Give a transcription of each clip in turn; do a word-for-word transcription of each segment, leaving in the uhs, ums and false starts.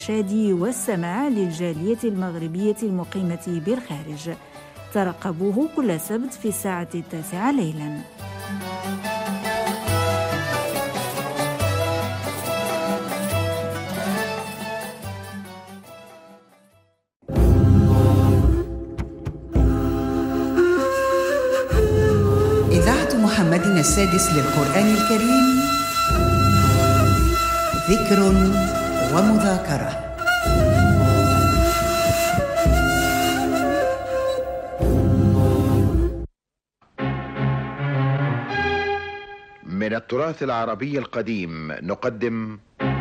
الشادي والسماع للجالية المغربية المقيمة بالخارج. ترقبوه كل سبت في الساعة التاسعة ليلاً. إذاعة محمد السادس للقرآن الكريم، ذكر ومذاكرة. من التراث العربي القديم نقدم: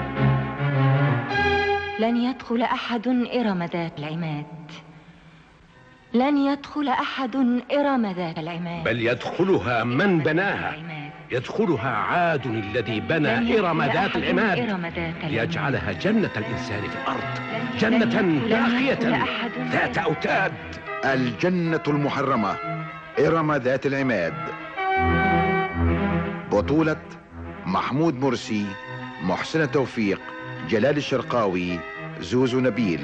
لن يدخل أحد إرم ذات العماد، لن يدخل أحد إرم ذات العماد، بل يدخلها من بناها، يدخلها عاد الذي بنى إرم ذات العماد ليجعلها جنة الإنسان في الأرض، جنة باقية ذات أوتاد. الجنة المحرمة، إرم ذات العماد. بطولة محمود مرسي، محسن توفيق، جلال الشرقاوي، زوزو نبيل.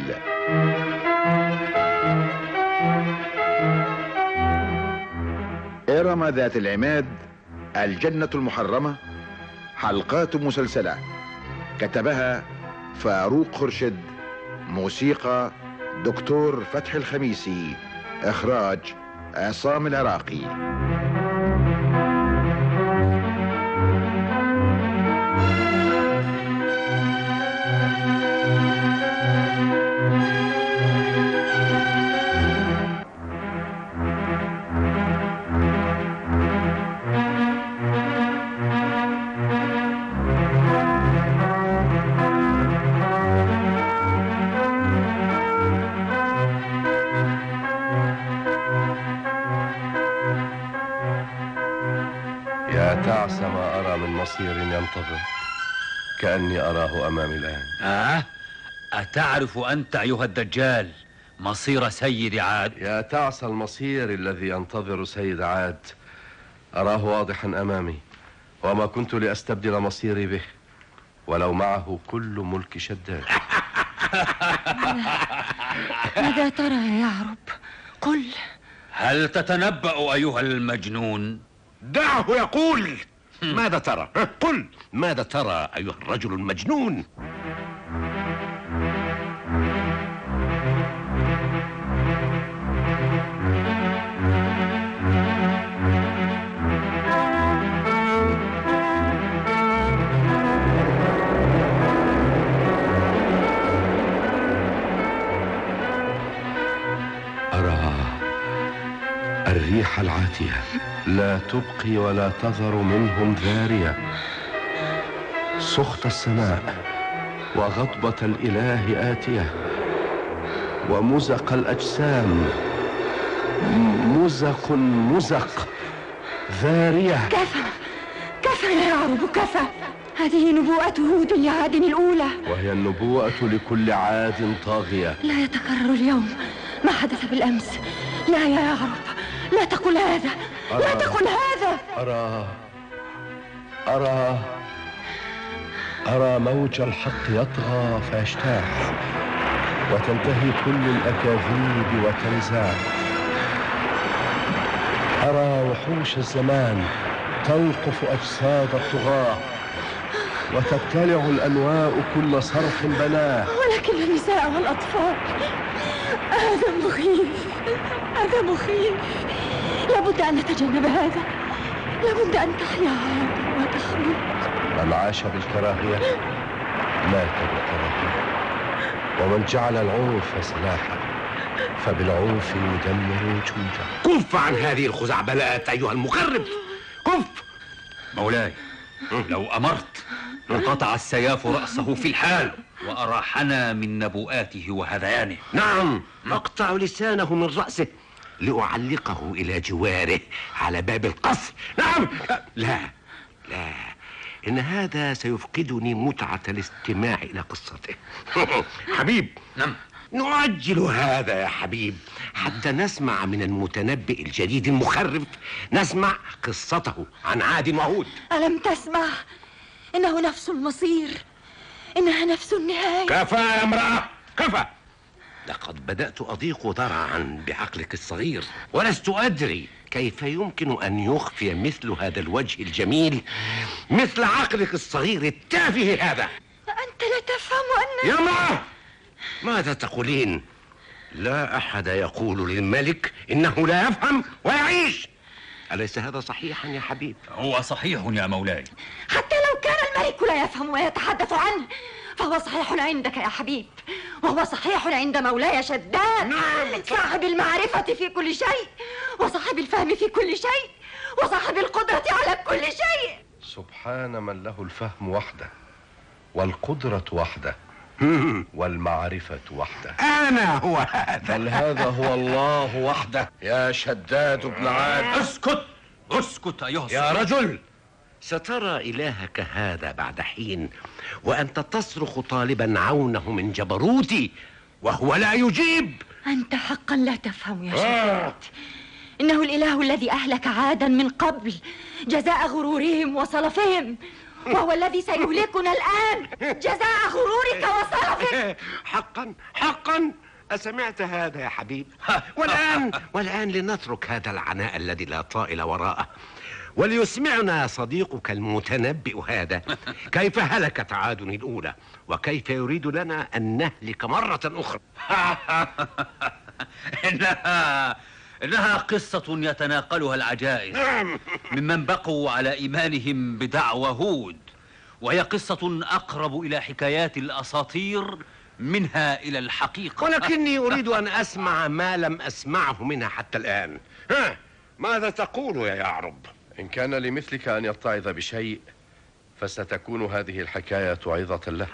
إرم ذات العماد، الجنة المحرمة، حلقات مسلسلة، كتبها فاروق خرشد، موسيقى دكتور فتحي الخميسي، إخراج عصام العراقي. تعس ما أرى من مصير ينتظر، كأني أراه أمامي الآن. آه؟ أتعرف أنت أيها الدجال مصير سيد عاد؟ يا تعس المصير الذي ينتظر سيد عاد، أراه واضحا أمامي، وما كنت لأستبدل مصيري به ولو معه كل ملك شداد. ماذا ترى يا يعرب؟ قل. هل تتنبأ أيها المجنون؟ دعه يقول. ماذا ترى؟ قل ماذا ترى أيها الرجل المجنون؟ أرى الريح العاتية لا تبقي ولا تذر منهم ذارية، سخط السماء وغضبة الإله آتية، ومزق الأجسام، مزق مزق ذارية. كفى كفى يا يعرب، كفى. هذه نبوءة هود لعاد الأولى، وهي النبوءة لكل عاد طاغية. لا يتكرر اليوم ما حدث بالأمس. لا يا يعرب، لا تقل هذا، لا تقل هذا. أرى أرى أرى موج الحق يطغى فيجتاح، وتنتهي كل الأكاذيب وتنزاح. أرى وحوش الزمان تنقف أجساد الطغاة، وتبتلع الأنواء كل صرح بناه. ولكن النساء والأطفال، هذا مخيف، هذا مخيف. لابد أن نتجنب هذا، لابد أن تحيا عاد وتخلد. من عاش بالكراهية مات بالكراهية، ومن جعل العنف سلاحا فبالعنف يدمر وجوده. كف عن هذه الخزعبلات أيها المخرب، كف. مولاي، لو أمرت انقطع السياف رأسه في الحال وأراحنا من نبوءاته وهذيانه. نعم، أقطع لسانه من رأسه لأعلقه إلى جواره على باب القصر. نعم. لا لا، إن هذا سيفقدني متعة الاستماع إلى قصته. حبيب، نعم، نعجل هذا يا حبيب حتى نسمع من المتنبئ الجديد المخرف، نسمع قصته عن عاد وهود. ألم تسمع؟ إنه نفس المصير، إنها نفس النهاية. كفى يا امرأة، كفى. لقد بدأت أضيق ذرعا بعقلك الصغير، ولست أدري كيف يمكن أن يخفي مثل هذا الوجه الجميل مثل عقلك الصغير التافه هذا. أنت لا تفهم أن... يا امرأة، ماذا تقولين؟ لا أحد يقول للملك إنه لا يفهم ويعيش. أليس هذا صحيحا يا حبيب؟ هو صحيح يا مولاي. حتى لو كان الملك لا يفهم ويتحدث عنه فهو صحيح عندك يا حبيب، وهو صحيح عند مولاي شداد. نعم. صاحب المعرفة في كل شيء، وصاحب الفهم في كل شيء، وصاحب القدرة على كل شيء. سبحان من له الفهم وحده، والقدرة وحده، والمعرفة وحده. أنا هو هذا. بل هذا هو الله وحده. يا شداد بن عاد، اسكت اسكت أيها يا الصغير. رجل، سترى إلهك هذا بعد حين وأنت تصرخ طالبا عونه من جبروتي وهو لا يجيب. أنت حقا لا تفهم يا شداد. إنه الإله الذي أهلك عادا من قبل جزاء غرورهم وصلفهم، وهو الذي سيهلكنا الآن جزاء غرورك وصلفك. حقا حقا أسمعت هذا يا حبيب؟ والآن والآن لنترك هذا العناء الذي لا طائل وراءه، وليسمعنا صديقك المتنبئ هذا كيف هلكت عاد الأولى وكيف يريد لنا أن نهلك مرة أخرى. إنها إنها قصة يتناقلها العجائز ممن بقوا على إيمانهم بدعوى هود، وهي قصة أقرب إلى حكايات الأساطير منها إلى الحقيقة. ولكني أريد أن أسمع ما لم أسمعه منها حتى الآن. ها، ماذا تقول يا يعرب؟ إن كان لمثلك أن يتعظ بشيء فستكون هذه الحكاية عظة له.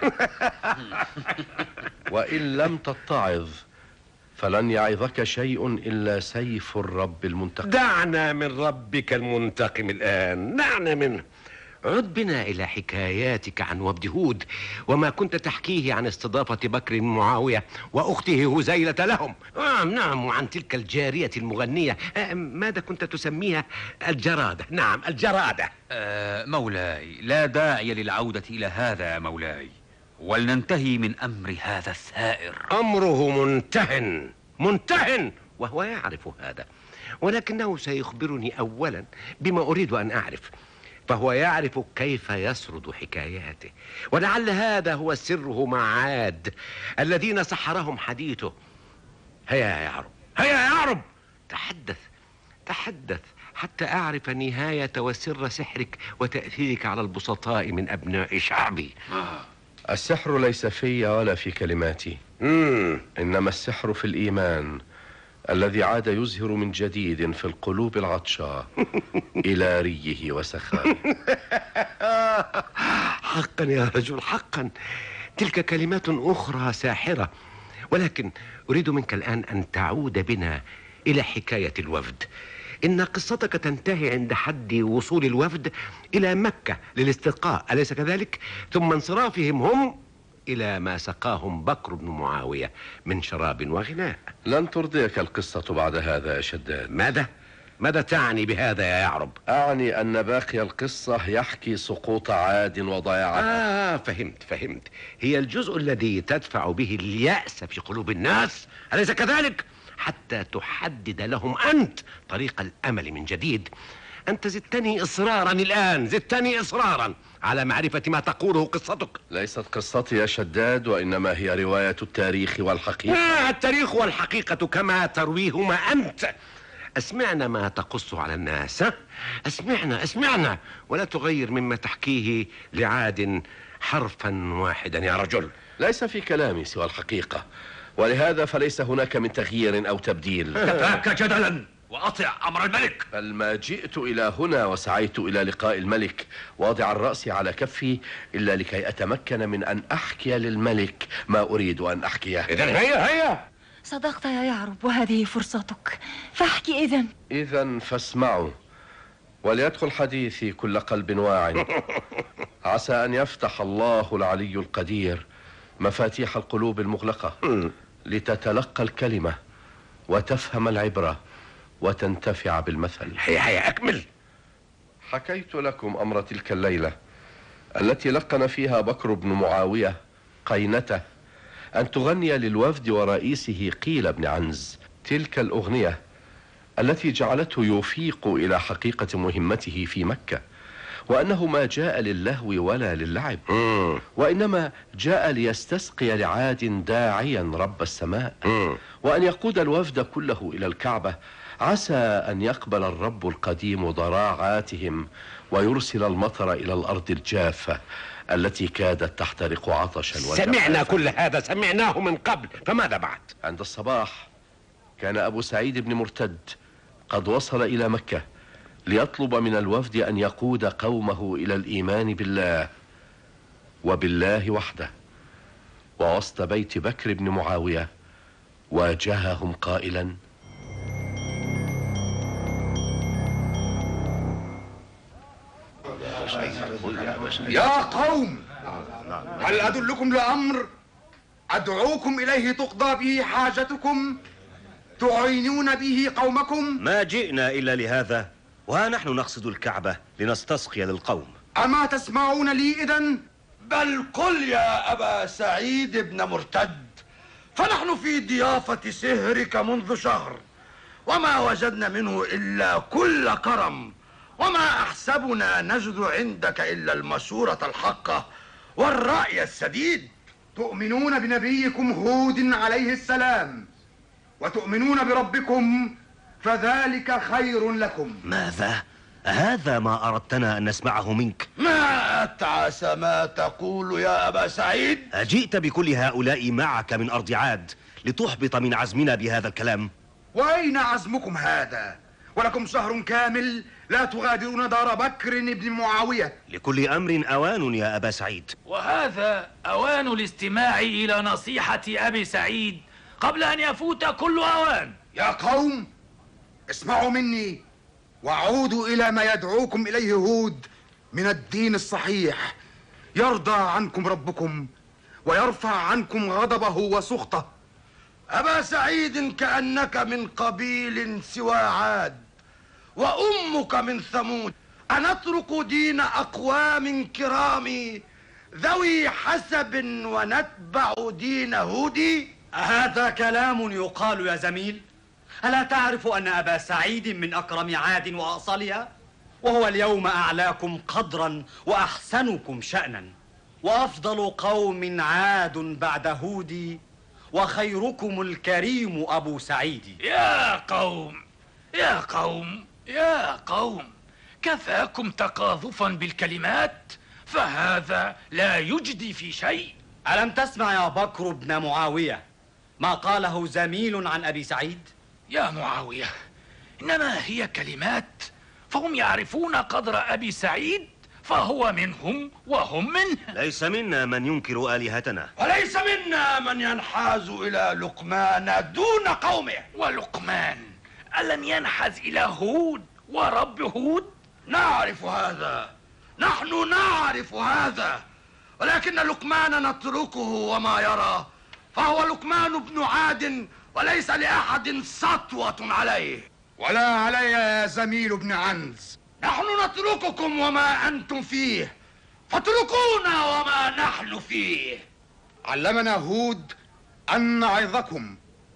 وإن لم تتعظ فلن يعظك شيء إلا سيف الرب المنتقم. دعنا من ربك المنتقم الآن، دعنا منه. عد بنا إلى حكاياتك عن وفد هود وما كنت تحكيه عن استضافة بكر بن معاوية وأخته هزيلة لهم. نعم نعم، وعن تلك الجارية المغنية، ماذا كنت تسميها؟ الجرادة. نعم الجرادة. آه مولاي، لا داعي للعودة إلى هذا يا مولاي، ولننتهي من أمر هذا الثائر. أمره منتهن منتهن وهو يعرف هذا، ولكنه سيخبرني أولا بما أريد أن أعرف، فهو يعرف كيف يسرد حكاياته، ولعل هذا هو سره مع عاد الذين سحرهم حديثه. هيا يا يعرب، هيا يا يعرب، تحدث تحدث حتى أعرف نهاية وسر سحرك وتأثيرك على البسطاء من أبناء شعبي. السحر ليس في ولا في كلماتي، مم. إنما السحر في الإيمان الذي عاد يزهر من جديد في القلوب العطشاء إلى ريه وسخائه. حقا يا رجل، حقا تلك كلمات أخرى ساحرة، ولكن أريد منك الآن أن تعود بنا إلى حكاية الوفد. إن قصتك تنتهي عند حد وصول الوفد إلى مكة للاستلقاء، أليس كذلك؟ ثم انصرافهم هم إلى ما سقاهم بكر بن معاوية من شراب وغناء. لن ترضيك القصة بعد هذا يا شداد. ماذا؟ ماذا تعني بهذا يا يعرب؟ أعني أن باقي القصة يحكي سقوط عاد وضياعها. آه فهمت فهمت، هي الجزء الذي تدفع به اليأس في قلوب الناس، أليس كذلك؟ حتى تحدد لهم أنت طريق الأمل من جديد. أنت زدتني إصرارا الآن، زدتني إصرارا على معرفة ما تقوله قصتك. ليست قصتي يا شداد، وإنما هي رواية التاريخ والحقيقة. آه التاريخ والحقيقة كما ترويهما أنت. أسمعنا ما تقص على الناس، ها؟ أسمعنا أسمعنا، ولا تغير مما تحكيه لعاد حرفا واحدا يا رجل. ليس في كلامي سوى الحقيقة، ولهذا فليس هناك من تغيير أو تبديل. كفاك جدلا وأطع أمر الملك. بل ما جئت إلى هنا وسعيت إلى لقاء الملك واضع الرأس على كفي إلا لكي أتمكن من أن أحكي للملك ما أريد أن أحكيه. إذن هيا هيا. صدقت يا يعرب، وهذه فرصتك، فاحكي إذن. إذن فاسمعوا، وليدخل حديثي كل قلب واع. عسى أن يفتح الله العلي القدير مفاتيح القلوب المغلقة لتتلقى الكلمة وتفهم العبرة وتنتفع بالمثل. هيا هيا أكمل. حكيت لكم أمر تلك الليلة التي لقن فيها بكر بن معاوية قينته أن تغني للوفد ورئيسه قيل بن عنز تلك الأغنية التي جعلته يفيق إلى حقيقة مهمته في مكة، وأنه ما جاء للهو ولا للعب، وإنما جاء ليستسقي لعاد داعيا رب السماء، وأن يقود الوفد كله إلى الكعبة، عسى أن يقبل الرب القديم ضراعاتهم ويرسل المطر إلى الأرض الجافة التي كادت تحترق عطشا وجفافا. سمعنا كل هذا، سمعناه من قبل، فماذا بعد؟ عند الصباح كان أبو سعيد بن مرتد قد وصل إلى مكة ليطلب من الوفد أن يقود قومه إلى الإيمان بالله وبالله وحده. ووسط بيت بكر بن معاوية واجههم قائلا: يا قوم، هل أدلكم لأمر أدعوكم إليه تقضى به حاجتكم تعينون به قومكم؟ ما جئنا إلا لهذا، وها نحن نقصد الكعبة لنستسقي للقوم. أما تسمعون لي إذن؟ بل قل يا أبا سعيد بن مرتد، فنحن في ضيافة سهرك منذ شهر، وما وجدنا منه إلا كل كرم، وما أحسبنا نجد عندك إلا المشورة الحقة والرأي السديد. تؤمنون بنبيكم هود عليه السلام وتؤمنون بربكم، فذلك خير لكم. ماذا؟ هذا ما أردتنا أن نسمعه منك. ما أتعس ما تقول يا أبا سعيد؟ أجئت بكل هؤلاء معك من أرض عاد لتحبط من عزمنا بهذا الكلام؟ وأين عزمكم هذا؟ ولكم شهر كامل لا تغادرون دار بكر بن معاوية. لكل أمر أوان يا أبا سعيد، وهذا أوان الاستماع إلى نصيحة أبي سعيد قبل أن يفوت كل أوان. يا قوم، اسمعوا مني وعودوا إلى ما يدعوكم إليه هود من الدين الصحيح. يرضى عنكم ربكم ويرفع عنكم غضبه وسخطه. أبا سعيد، كأنك من قبيل سوى عاد وأمك من ثمود، أنترك دين أقوام كرام ذوي حسب ونتبع دين هودي؟ هذا كلام يقال يا زميل؟ ألا تعرف أن أبا سعيد من أكرم عاد وأصلها، وهو اليوم أعلاكم قدرا وأحسنكم شأنا، وأفضل قوم عاد بعد هود، وخيركم الكريم أبو سعيد. يا قوم يا قوم يا قوم، كفاكم تقاذفا بالكلمات، فهذا لا يجدي في شيء. ألم تسمع يا بكر بن معاوية ما قاله زميل عن أبي سعيد؟ يا معاوية، إنما هي كلمات، فهم يعرفون قدر أبي سعيد، فهو منهم وهم منه. ليس منا من ينكر آلهتنا، وليس منا من ينحاز إلى لقمان دون قومه. ولقمان ألم ينحز إلى هود ورب هود؟ نعرف هذا، نحن نعرف هذا، ولكن لقمان نتركه وما يرى، فهو لقمان بن عاد وليس لأحد سطوة عليه. ولا علي يا زميل ابن عنز. نحن نترككم وما أنتم فيه، فاتركونا وما نحن فيه. علمنا هود أن نعظكم،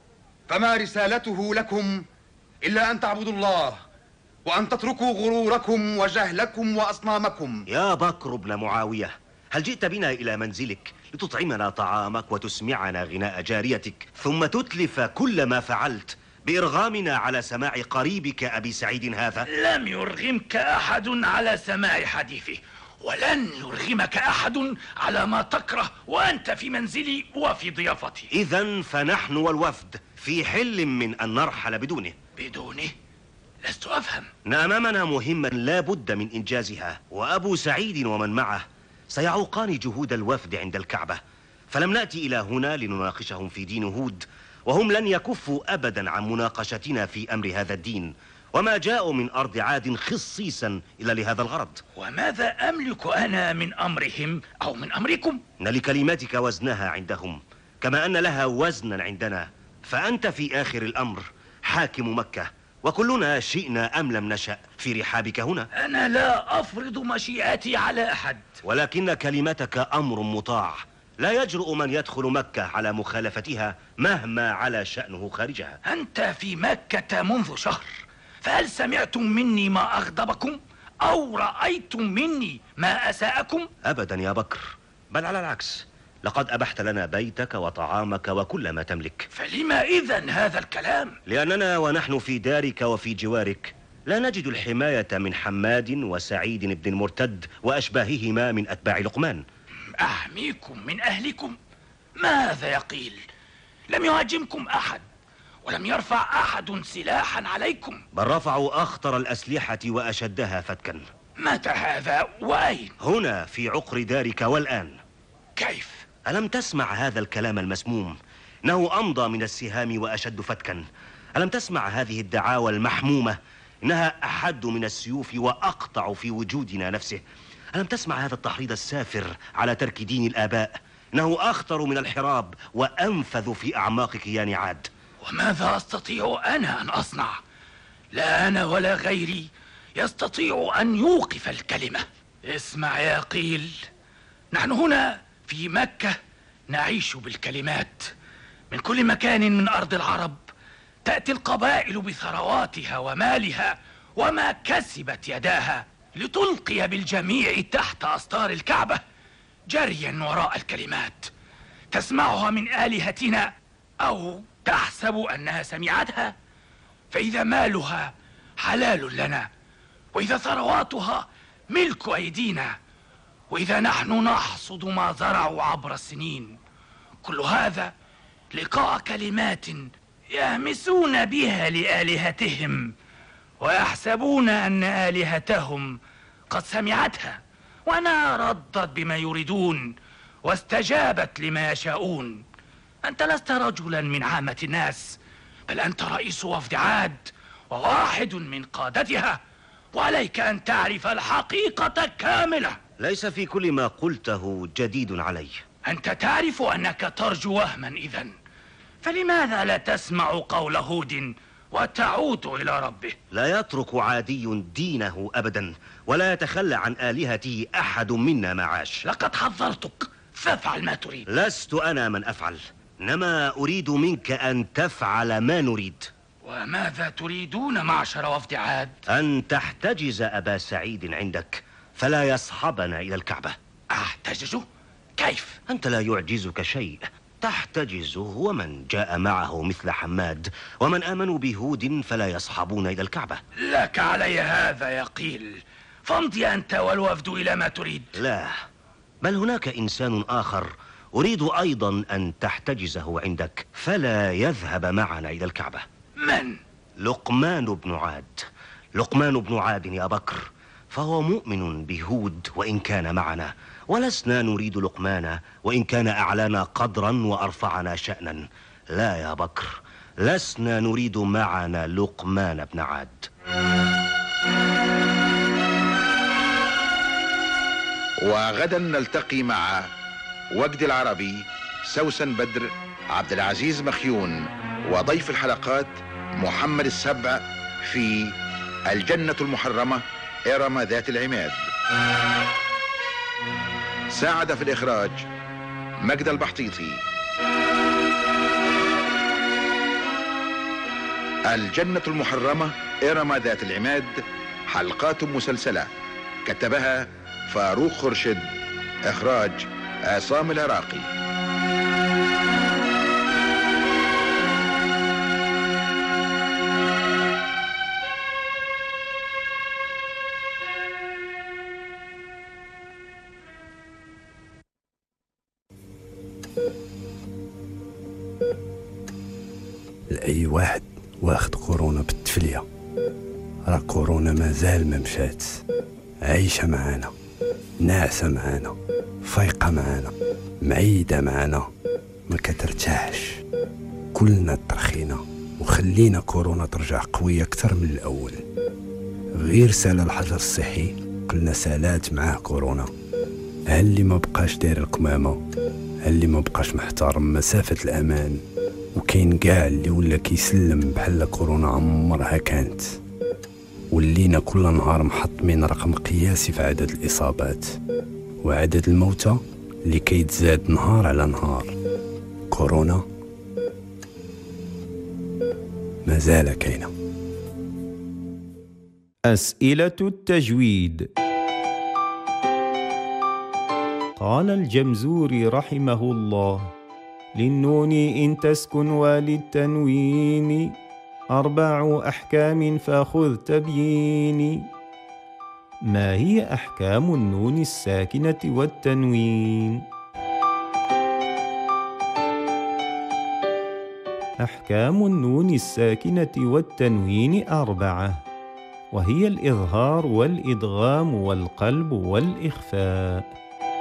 فما رسالته لكم إلا أن تعبدوا الله وأن تتركوا غروركم وجهلكم وأصنامكم. يا بكر بن معاوية، هل جئت بنا إلى منزلك لتطعمنا طعامك وتسمعنا غناء جاريتك، ثم تتلف كل ما فعلت بإرغامنا على سماع قريبك أبي سعيد هذا؟ لم يرغمك أحد على سماع حديثه، ولن يرغمك أحد على ما تكره وأنت في منزلي وفي ضيافتي. إذن فنحن والوفد في حل من أن نرحل بدونه. بدونه؟ لست أفهم. أمامنا مهمة لا بد من إنجازها، وأبو سعيد ومن معه سيعوقان جهود الوفد عند الكعبة، فلم نأتي إلى هنا لنناقشهم في دين هود، وهم لن يكفوا أبدا عن مناقشتنا في أمر هذا الدين، وما جاءوا من أرض عاد خصيصا إلا لهذا الغرض. وماذا أملك أنا من أمرهم أو من أمركم؟ إن لكلماتك وزنها عندهم كما أن لها وزنا عندنا، فأنت في آخر الأمر حاكم مكة، وكلنا شئنا أم لم نشأ في رحابك هنا. أنا لا أفرض مشيئتي على أحد، ولكن كلمتك أمر مطاع لا يجرؤ من يدخل مكة على مخالفتها مهما على شأنه خارجها. أنت في مكة منذ شهر، فهل سمعتم مني ما أغضبكم أو رأيتم مني ما أساءكم؟ أبدا يا بكر، بل على العكس، لقد أبحت لنا بيتك وطعامك وكل ما تملك. فلما إذن هذا الكلام؟ لأننا ونحن في دارك وفي جوارك لا نجد الحماية من حماد وسعيد بن المرتد وأشباههما من أتباع لقمان. أحميكم من أهلكم؟ ماذا يقيل؟ لم يهاجمكم أحد ولم يرفع أحد سلاحا عليكم، بل رفعوا أخطر الأسلحة وأشدها فتكا. متى هذا وأين؟ هنا في عقر دارك والآن. كيف؟ ألم تسمع هذا الكلام المسموم؟ إنه أمضى من السهام وأشد فتكا. ألم تسمع هذه الدعاوى المحمومة؟ إنها أحد من السيوف وأقطع في وجودنا نفسه. ألم تسمع هذا التحريض السافر على ترك دين الآباء؟ إنه أخطر من الحراب وأنفذ في أعماق كيان عاد. وماذا أستطيع أنا أن أصنع؟ لا أنا ولا غيري يستطيع أن يوقف الكلمة. اسمع يا قيل، نحن هنا في مكة نعيش بالكلمات. من كل مكان من أرض العرب تأتي القبائل بثرواتها ومالها وما كسبت يداها لتلقي بالجميع تحت أستار الكعبة جريا وراء الكلمات، تسمعها من آلهتنا أو تحسب أنها سمعتها. فإذا مالها حلال لنا، وإذا ثرواتها ملك أيدينا، وإذا نحن نحصد ما زرعوا عبر السنين، كل هذا لقاء كلمات يهمسون بها لآلهتهم ويحسبون أن آلهتهم قد سمعتها، وأنا ردت بما يريدون واستجابت لما يشاءون. أنت لست رجلا من عامة الناس، بل أنت رئيس وفد عاد وواحد من قادتها، وعليك أن تعرف الحقيقة كاملة. ليس في كل ما قلته جديد علي. أنت تعرف أنك ترجو وهما إذن، فلماذا لا تسمع قول هود وتعود إلى ربه؟ لا يترك عادي دينه أبدا، ولا يتخلى عن آلهته أحد منا ما عاش. لقد حذرتك، فافعل ما تريد. لست أنا من أفعل، إنما أريد منك أن تفعل ما نريد. وماذا تريدون معشر وفد عاد؟ أن تحتجز أبا سعيد عندك فلا يصحبنا إلى الكعبة. أحتجزه؟ كيف؟ أنت لا يعجزك شيء، تحتجزه ومن جاء معه مثل حماد ومن آمنوا بهود فلا يصحبون إلى الكعبة. لك علي هذا يقيل، فامضي أنت والوفد إلى ما تريد. لا، بل هناك إنسان آخر أريد أيضا أن تحتجزه عندك فلا يذهب معنا إلى الكعبة. من؟ لقمان بن عاد. لقمان بن عاد يا بكر، فهو مؤمن بهود وإن كان معنا، ولسنا نريد لقمان وإن كان أعلانا قدرا وأرفعنا شأنا. لا يا بكر، لسنا نريد معنا لقمان بن عاد. وغدا نلتقي مع وجد العربي، سوسن بدر، عبد العزيز مخيون، وضيف الحلقات محمد السبع في الجنة المحرمة إرم ذات العماد. ساعد في الإخراج مجد البحطيطي. الجنة المحرمة إرم ذات العماد حلقات مسلسلة، كتبها فاروق خرشد، إخراج عصام العراقي. لأي واحد واخد كورونا بالتفلية، راه كورونا مازال ما مشات، عايشة معانا، ناعسة معانا، فايقة معانا، معيدة معانا، ما كترتاحش. كلنا ترخينا وخلينا كورونا ترجع قوية أكثر من الأول. غير سال الحجر الصحي قلنا سالات معاه كورونا. هل اللي ما بقاش داير القمامة، هل اللي ما بقاش محترم مسافة الأمان، وكاين كاع اللي ولا كيسلم بحال كورونا عمرها كانت. ولينا كل نهار محطمين رقم قياسي في عدد الإصابات وعدد الموتى اللي كيتزاد نهار على نهار. كورونا مازال كاينه. أسئلة التجويد. قال الجمزوري رحمه الله: للنون إن تسكن وللتنوين أربع أحكام فخذ تبييني. ما هي أحكام النون الساكنة والتنوين؟ أحكام النون الساكنة والتنوين أربعة، وهي الإظهار والإدغام والقلب والإخفاء.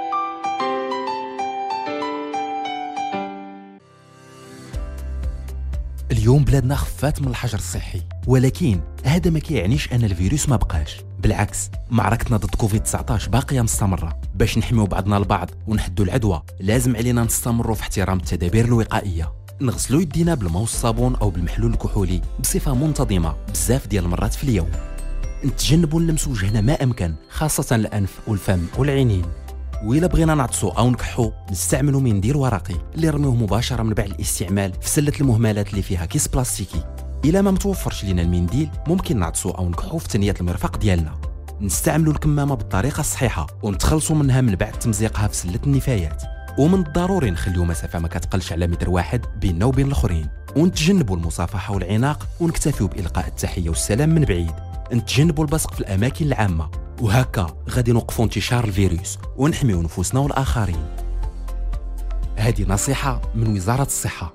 اليوم بلادنا خفات من الحجر الصحي، ولكن هذا ما كيعنيش ان الفيروس ما بقاش. بالعكس، معركتنا ضد كوفيد تسعطاش باقيه مستمره. باش نحميو بعضنا البعض ونحدوا العدوى لازم علينا نستمروا في احترام التدابير الوقائيه. نغسلوا يدينا بالماء والصابون او بالمحلول الكحولي بصفه منتظمه بزاف ديال المرات في اليوم. نتجنبوا نلمسوا وجهنا ما امكن، خاصه الانف والفم والعينين. وإلا بغينا نعطسوا او نكحوا نستعملوا منديل ورقي اللي رميوه مباشره من بعد الاستعمال في سله المهملات اللي فيها كيس بلاستيكي. الا ما متوفرش لينا المنديل ممكن نعطسوا او نكحوا في ثنيه المرفق ديالنا. نستعملوا الكمامه بالطريقه الصحيحه ونتخلصوا منها من بعد تمزيقها في سله النفايات. ومن الضروري نخليو مسافه ما كتقلش على متر واحد بيننا وبين الاخرين. ونتجنبوا المصافحه والعناق ونكتفيو بالقاء التحيه والسلام من بعيد. نتجنبوا البصق في الاماكن العامه، وهكا غادي نوقفوا انتشار الفيروس ونحميو نفوسنا والاخرين. هذه نصيحه من وزاره الصحه.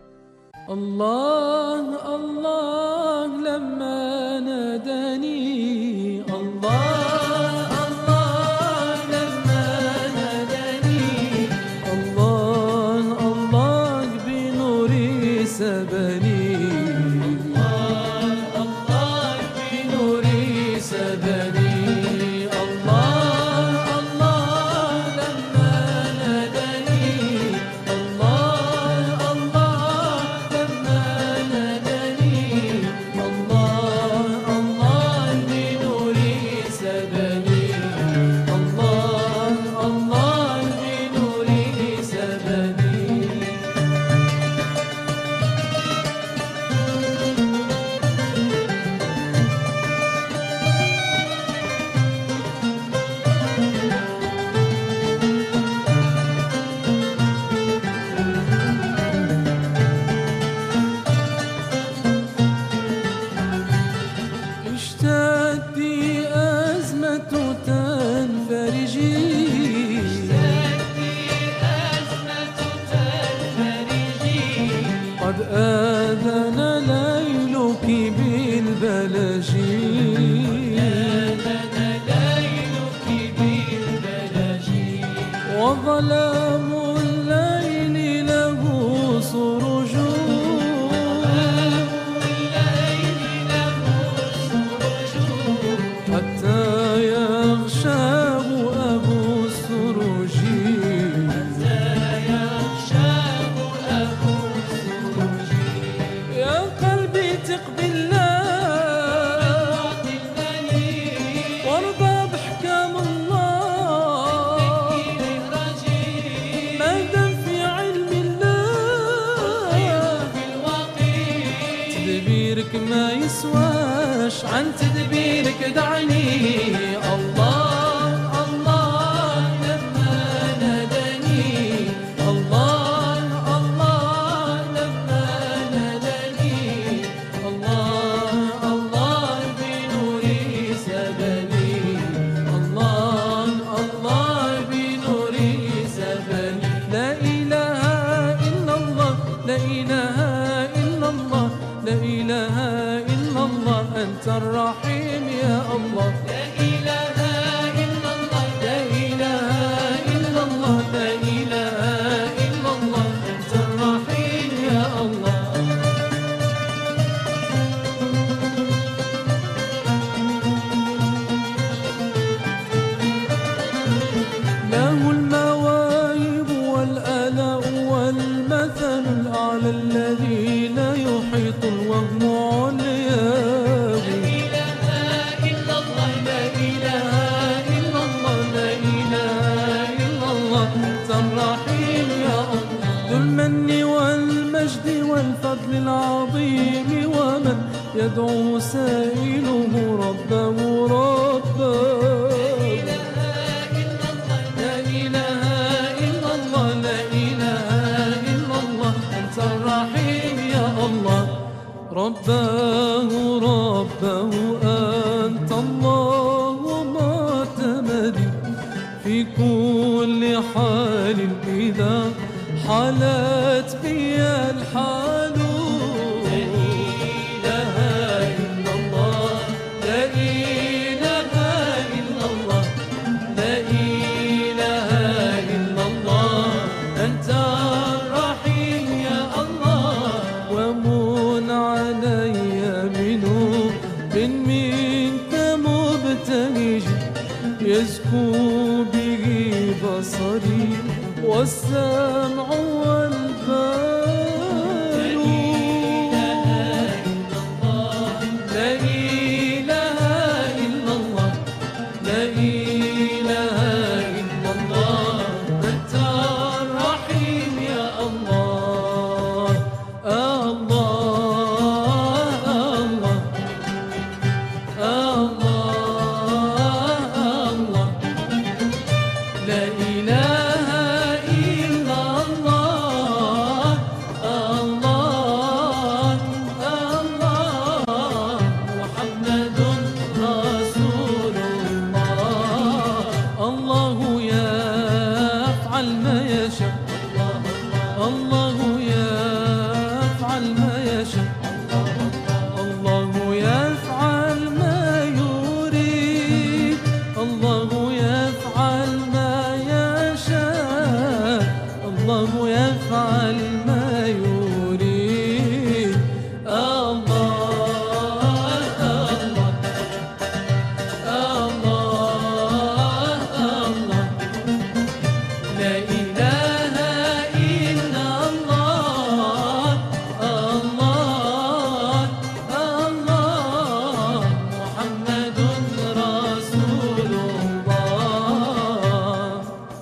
الله الله لما ناداني، الله الله لما ناداني، الله الله بنوري سبني، الله الله بنوري سبني. اشتدي أزمة تنفرجي، اشتدي أزمة تنفرجي، قد آذن ليلك بالبلج، آذن ليلك بالبلج، وظلام الليل له سرج، حتى يغشاه أبو السرج، حتى يغشاه أبو السرج. يا قلبي ثق بالله وارضى بحكام الله، ما دام في علم الله تدبيرك ما يسواش عن تدبيرك دعني. الله الله لما ناداني، الله الله لما ناداني، الله الله بنوري سبني، الله الله بنوري سبني. لا إله إلا الله، لا إله إلا الله، لا إله إلا الله، أنت الرحيم يا الله. لا إله إلا الله، لا إله إلا الله، لا إله إلا الله، أنت الرحيم يا الله. له المواهب والآلاء والمثل الأعلى الذي لا يحيط الوهم علياه. لا إله إلا الله، لا إله إلا الله، لا إله إلا الله، أنت الرحيم الفضل العظيم ومن يدعو سائله ربه ربه. لا إله إلا الله لا إله إلا الله أنت الرحيم يا الله. رباه رباه أنت الله معتمدي في كل حال إذا حالت بي الحال. لا إله إلا الله لا إله إلا الله لا إله إلا الله أنت الرحيم يا الله. ومن علي بنور منك مبتهج يزكو به بصري والسمع والبال. لا إله إلا الله لا إله إلا الله أنت الرحيم يا الله. الله الله الله الله لا إله إلا الله. الله الله محمد رسول الله. الله يفعل ما يشاء الله يفعل ما يشاء الله يفعل ما يريد. الله يفعل ما يشاء الله يفعل ما يريد. الله الله الله الله لا إله إلا الله. الله الله محمد رسول الله.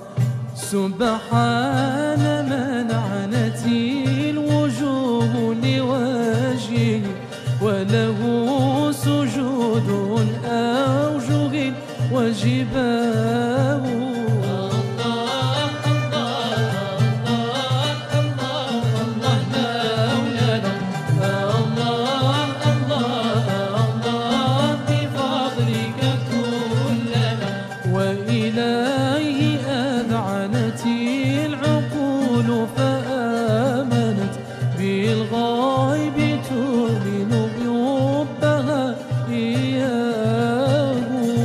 سبحان من عنت الوجوه لوجهه وله سجود أوجه وجباه. وإليه أذعنت العقول فآمنت بالغيب تؤمن بربها إياه.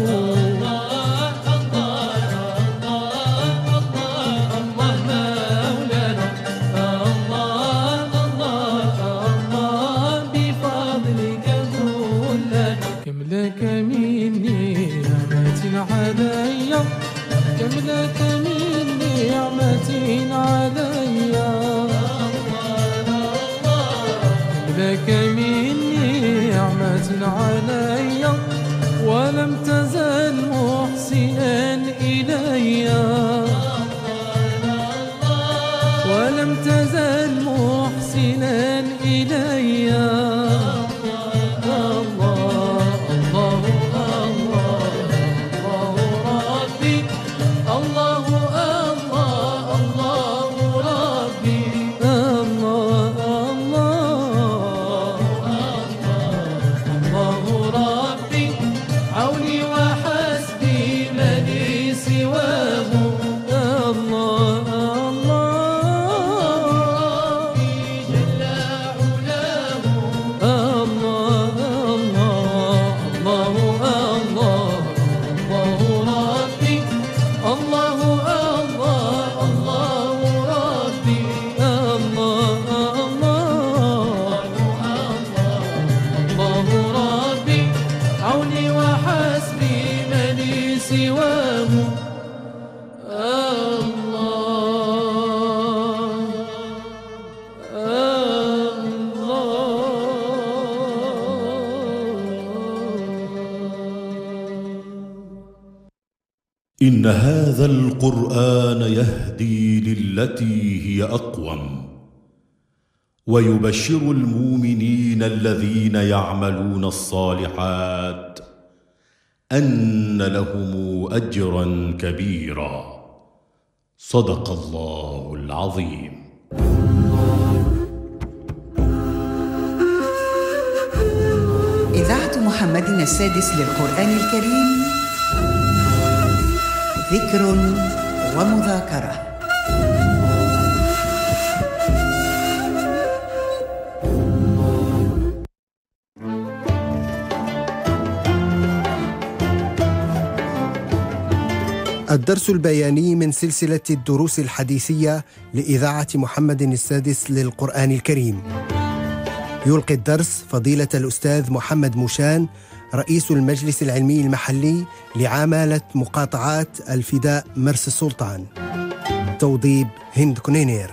كم لك من نعمة علي كم لك من نعمة علي كم لك من نعمة علي ولم تزل محسنا إلي ولم تزل محسنا إلي. إن هذا القرآن يهدي للتي هي أقوم ويبشر المؤمنين الذين يعملون الصالحات أن لهم أجرا كبيرا. صدق الله العظيم. إذاعة محمد السادس للقرآن الكريم، ذكر ومذاكرة. الدرس البياني من سلسلة الدروس الحديثية لإذاعة محمد السادس للقرآن الكريم. يلقي الدرس فضيلة الأستاذ محمد موشان، رئيس المجلس العلمي المحلي لعمالة مقاطعات الفداء مرس السلطان. توضيب هند كنينير.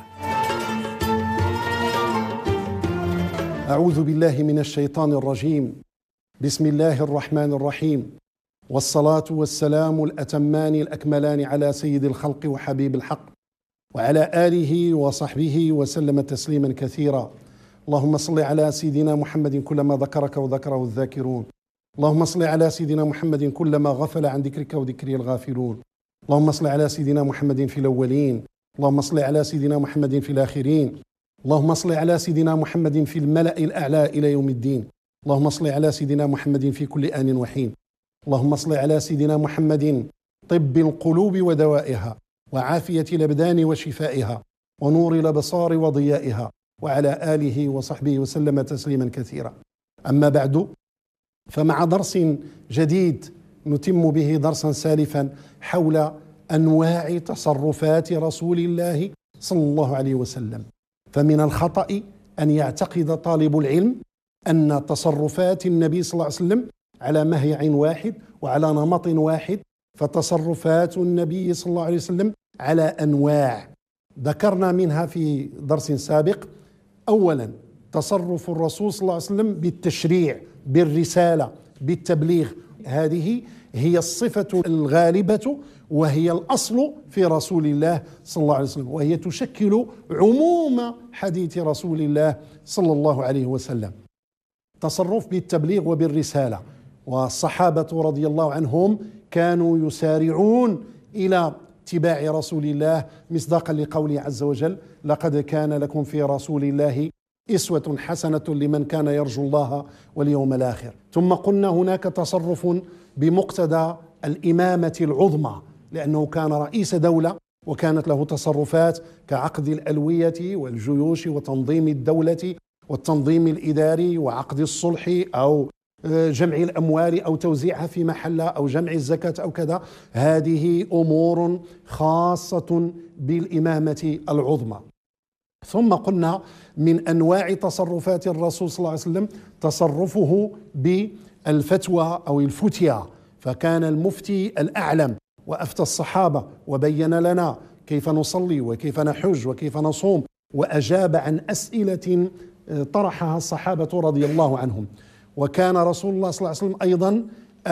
أعوذ بالله من الشيطان الرجيم. بسم الله الرحمن الرحيم، والصلاة والسلام الأتمان الأكملان على سيد الخلق وحبيب الحق وعلى آله وصحبه وسلم تسليما كثيرا. اللهم صل على سيدنا محمد كلما ذكرك وذكره الذاكرون. اللهم صل على سيدنا محمد كلما غفل عن ذكرك وذكره الغافلون. اللهم صل على سيدنا محمد في الأولين. اللهم صل على سيدنا محمد في الآخرين. اللهم صل على سيدنا محمد في الملأ الأعلى إلى يوم الدين. اللهم صل على سيدنا محمد في كل آن وحين. اللهم صل على سيدنا محمد طب القلوب ودوائها وعافية الأبدان وشفائها ونور الأبصار وضيائها وعلى آله وصحبه وسلم تسليما كثيرا. أما بعد، فمع درس جديد نتم به درسا سالفا حول أنواع تصرفات رسول الله صلى الله عليه وسلم. فمن الخطأ أن يعتقد طالب العلم أن تصرفات النبي صلى الله عليه وسلم على مهيع واحد وعلى نمط واحد، فتصرفات النبي صلى الله عليه وسلم على أنواع ذكرنا منها في درس سابق. أولا، تصرف الرسول صلى الله عليه وسلم بالتشريع، بالرسالة، بالتبليغ. هذه هي الصفة الغالبة وهي الأصل في رسول الله صلى الله عليه وسلم، وهي تشكل عموم حديث رسول الله صلى الله عليه وسلم. تصرف بالتبليغ وبالرسالة. والصحابة رضي الله عنهم كانوا يسارعون إلى اتباع رسول الله مصداقا لقوله عز وجل: لقد كان لكم في رسول الله أسوة حسنة لمن كان يرجو الله واليوم الآخر. ثم قلنا هناك تصرف بمقتضى الإمامة العظمى، لأنه كان رئيس دولة وكانت له تصرفات كعقد الألوية والجيوش وتنظيم الدولة والتنظيم الإداري وعقد الصلح أو جمع الأموال أو توزيعها في محلها أو جمع الزكاة أو كذا. هذه أمور خاصة بالإمامة العظمى. ثم قلنا من أنواع تصرفات الرسول صلى الله عليه وسلم تصرفه بالفتوى أو الفتيا، فكان المفتي الأعلم وأفتى الصحابة وبين لنا كيف نصلي وكيف نحج وكيف نصوم، وأجاب عن أسئلة طرحها الصحابة رضي الله عنهم. وكان رسول الله صلى الله عليه وسلم أيضا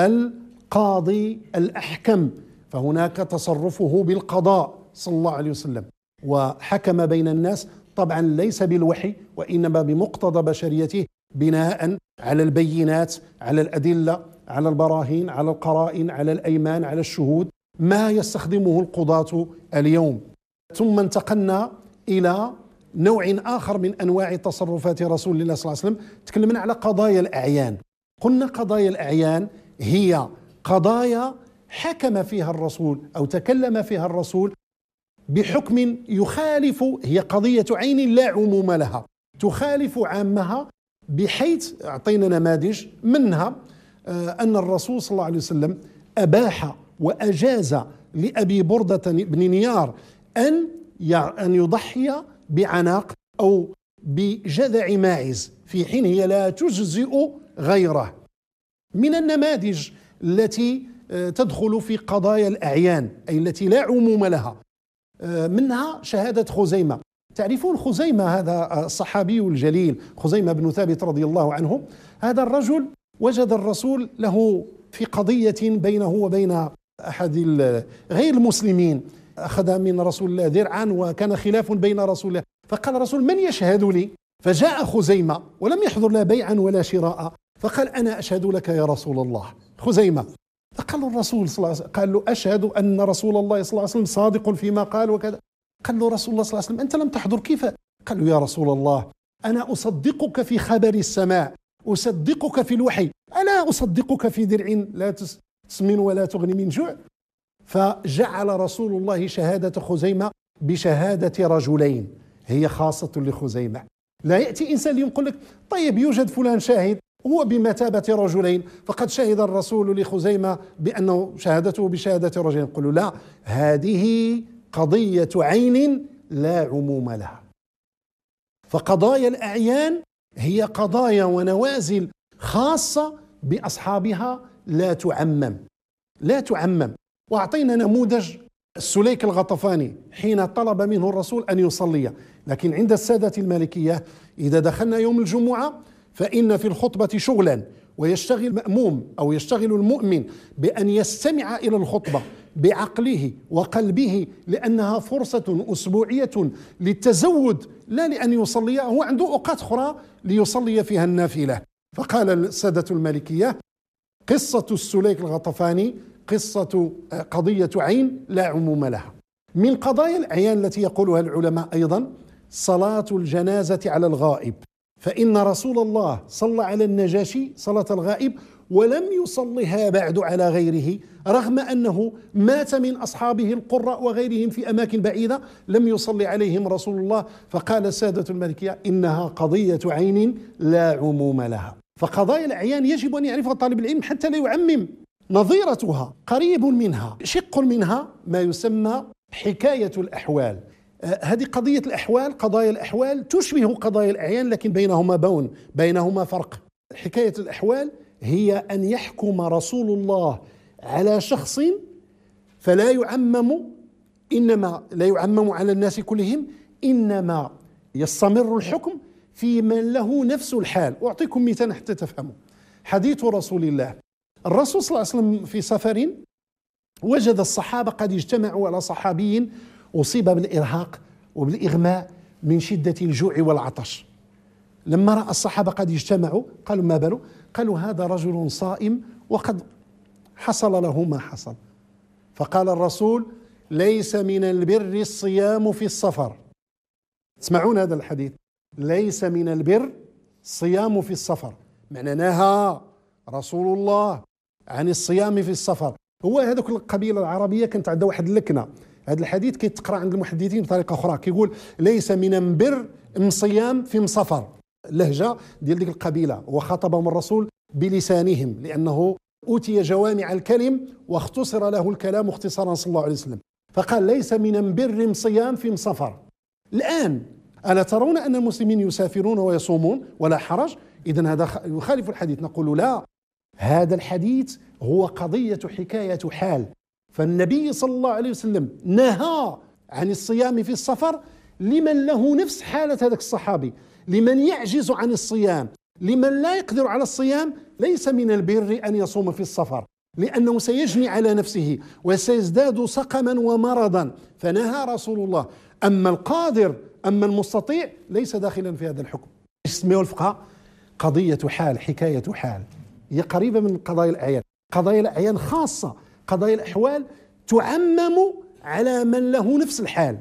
القاضي الأحكم، فهناك تصرفه بالقضاء صلى الله عليه وسلم، وحكم بين الناس طبعا ليس بالوحي وإنما بمقتضى بشريته، بناء على البينات، على الأدلة، على البراهين، على القرائن، على الأيمان، على الشهود، ما يستخدمه القضاة اليوم. ثم انتقلنا إلى نوع آخر من أنواع تصرفات رسول الله صلى الله عليه وسلم. تكلمنا على قضايا الأعيان. قلنا قضايا الأعيان هي قضايا حكم فيها الرسول أو تكلم فيها الرسول بحكم يخالف، هي قضية عين لا عموم لها، تخالف عامها، بحيث أعطينا نماذج منها أن الرسول صلى الله عليه وسلم أباح وأجاز لأبي بردة بن نيار أن أن يضحي بعناق أو بجذع ماعز في حين هي لا تجزئ غيره. من النماذج التي تدخل في قضايا الأعيان أي التي لا عموم لها منها شهادة خزيمة. تعرفون خزيمة هذا الصحابي الجليل، خزيمة بن ثابت رضي الله عنه. هذا الرجل وجد الرسول له في قضية بينه وبين أحد غير المسلمين، أخذ من رسول الله درعا وكان خلاف بين رسول الله، فقال الرسول: من يشهد لي؟ فجاء خزيمة ولم يحضر لا بيعا ولا شراء، فقال أنا أشهد لك يا رسول الله. خزيمة فقال له الرسول صلى الله عليه وسلم، قال له أشهد أن رسول الله صلى الله عليه وسلم صادق فيما قال وكذا. قال له رسول الله صلى الله عليه وسلم أنت لم تحضر كيف؟ قال له يا رسول الله أنا أصدقك في خبر السماء، أصدقك في الوحي، ألا أصدقك في درع لا تسمن ولا تغني من جوع. فجعل رسول الله شهادة خزيمة بشهادة رجلين، هي خاصة لخزيمة. لا يأتي إنسان يقول لك طيب يوجد فلان شاهد هو بمثابة رجلين، فقد شهد الرسول لخزيمة بأنه شهادته بشهادة رجلين، يقول لا، هذه قضية عين لا عموم لها. فقضايا الأعيان هي قضايا ونوازل خاصة بأصحابها، لا تعمم لا تعمم. وأعطينا نموذج السليك الغطفاني حين طلب منه الرسول أن يصلي، لكن عند السادة المالكية إذا دخلنا يوم الجمعة فإن في الخطبة شغلا، ويشتغل المأموم أو يشتغل المؤمن بأن يستمع إلى الخطبة بعقله وقلبه، لأنها فرصة أسبوعية للتزود لا لأن يصلي، هو عنده أوقات أخرى ليصلي فيها النافلة. فقال السادة المالكية قصة السليك الغطفاني قصة قضية عين لا عموم لها. من قضايا الأعيان التي يقولها العلماء أيضا صلاة الجنازة على الغائب، فإن رسول الله صلى على النجاشي صلاة الغائب ولم يصلها بعد على غيره، رغم أنه مات من أصحابه القراء وغيرهم في أماكن بعيدة لم يصلي عليهم رسول الله. فقال السادة المالكية إنها قضية عين لا عموم لها. فقضايا الأعيان يجب أن يعرفها طالب العلم حتى لا يعمم. نظيرتها قريب منها شق منها ما يسمى حكاية الأحوال. آه هذه قضية الأحوال، قضايا الأحوال تشبه قضايا الأعيان لكن بينهما بون، بينهما فرق. حكاية الأحوال هي أن يحكم رسول الله على شخص فلا يعمم، إنما لا يعمم على الناس كلهم، إنما يستمر الحكم في من له نفس الحال. أعطيكم مثال حتى تفهموا. حديث رسول الله، الرسول صلى الله عليه وسلم في سفر وجد الصحابة قد اجتمعوا على صحابي أصيب بالإرهاق وبالإغماء من شدة الجوع والعطش. لما رأى الصحابة قد اجتمعوا قالوا ما باله؟ قالوا هذا رجل صائم وقد حصل له ما حصل. فقال الرسول ليس من البر الصيام في السفر. تسمعون هذا الحديث؟ ليس من البر الصيام في السفر، معنى نهى رسول الله عن الصيام في السفر. هو هذوك القبيلة العربية كانت عندها واحد اللكنة، هذا الحديث كيتقرا عند المحدثين بطريقة أخرى، كيقول ليس من بر مصيام في مسفر، اللهجة ديال ديك القبيلة، وخاطبهم الرسول بلسانهم لأنه أوتي جوامع الكلم واختصر له الكلام اختصارا صلى الله عليه وسلم. فقال ليس من بر صيام في مسفر. الآن ألا ترون أن المسلمين يسافرون ويصومون ولا حرج؟ إذن هذا يخالف الحديث. نقول لا، هذا الحديث هو قضية حكاية حال. فالنبي صلى الله عليه وسلم نهى عن الصيام في السفر لمن له نفس حالة هذاك الصحابي، لمن يعجز عن الصيام، لمن لا يقدر على الصيام. ليس من البر أن يصوم في السفر لأنه سيجني على نفسه وسيزداد سقما ومرضا، فنهى رسول الله. أما القادر أما المستطيع ليس داخلا في هذا الحكم. يسميه الفقهاء قضية حال، حكاية حال، هي قريبة من قضايا الأعيان. قضايا الأعيان خاصة، قضايا الأحوال تعمم على من له نفس الحال.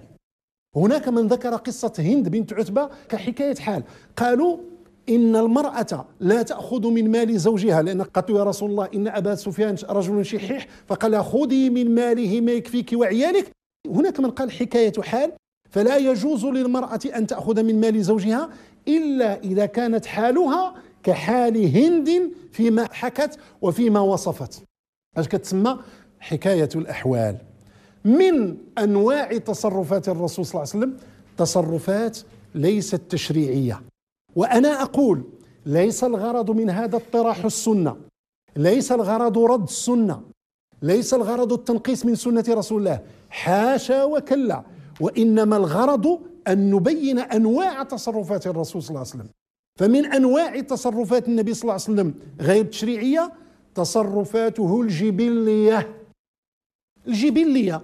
هناك من ذكر قصة هند بنت عتبة كحكاية حال، قالوا إن المرأة لا تأخذ من مال زوجها، لأن قالوا يا رسول الله إن أبا سفيان رجل شحيح، فقال خذي من ماله ما يكفيك وعيالك. هناك من قال حكاية حال، فلا يجوز للمرأة أن تأخذ من مال زوجها إلا إذا كانت حالها كحال هند فيما حكت وفيما وصفت. اش كتسمى حكاية الأحوال. من أنواع تصرفات الرسول صلى الله عليه وسلم تصرفات ليست تشريعية. وأنا أقول ليس الغرض من هذا اطراح السنة، ليس الغرض رد السنة، ليس الغرض التنقيس من سنة رسول الله، حاشا وكلا، وإنما الغرض أن نبين أنواع تصرفات الرسول صلى الله عليه وسلم. فمن أنواع تصرفات النبي صلى الله عليه وسلم غير تشريعية تصرفاته الجبلية. الجبلية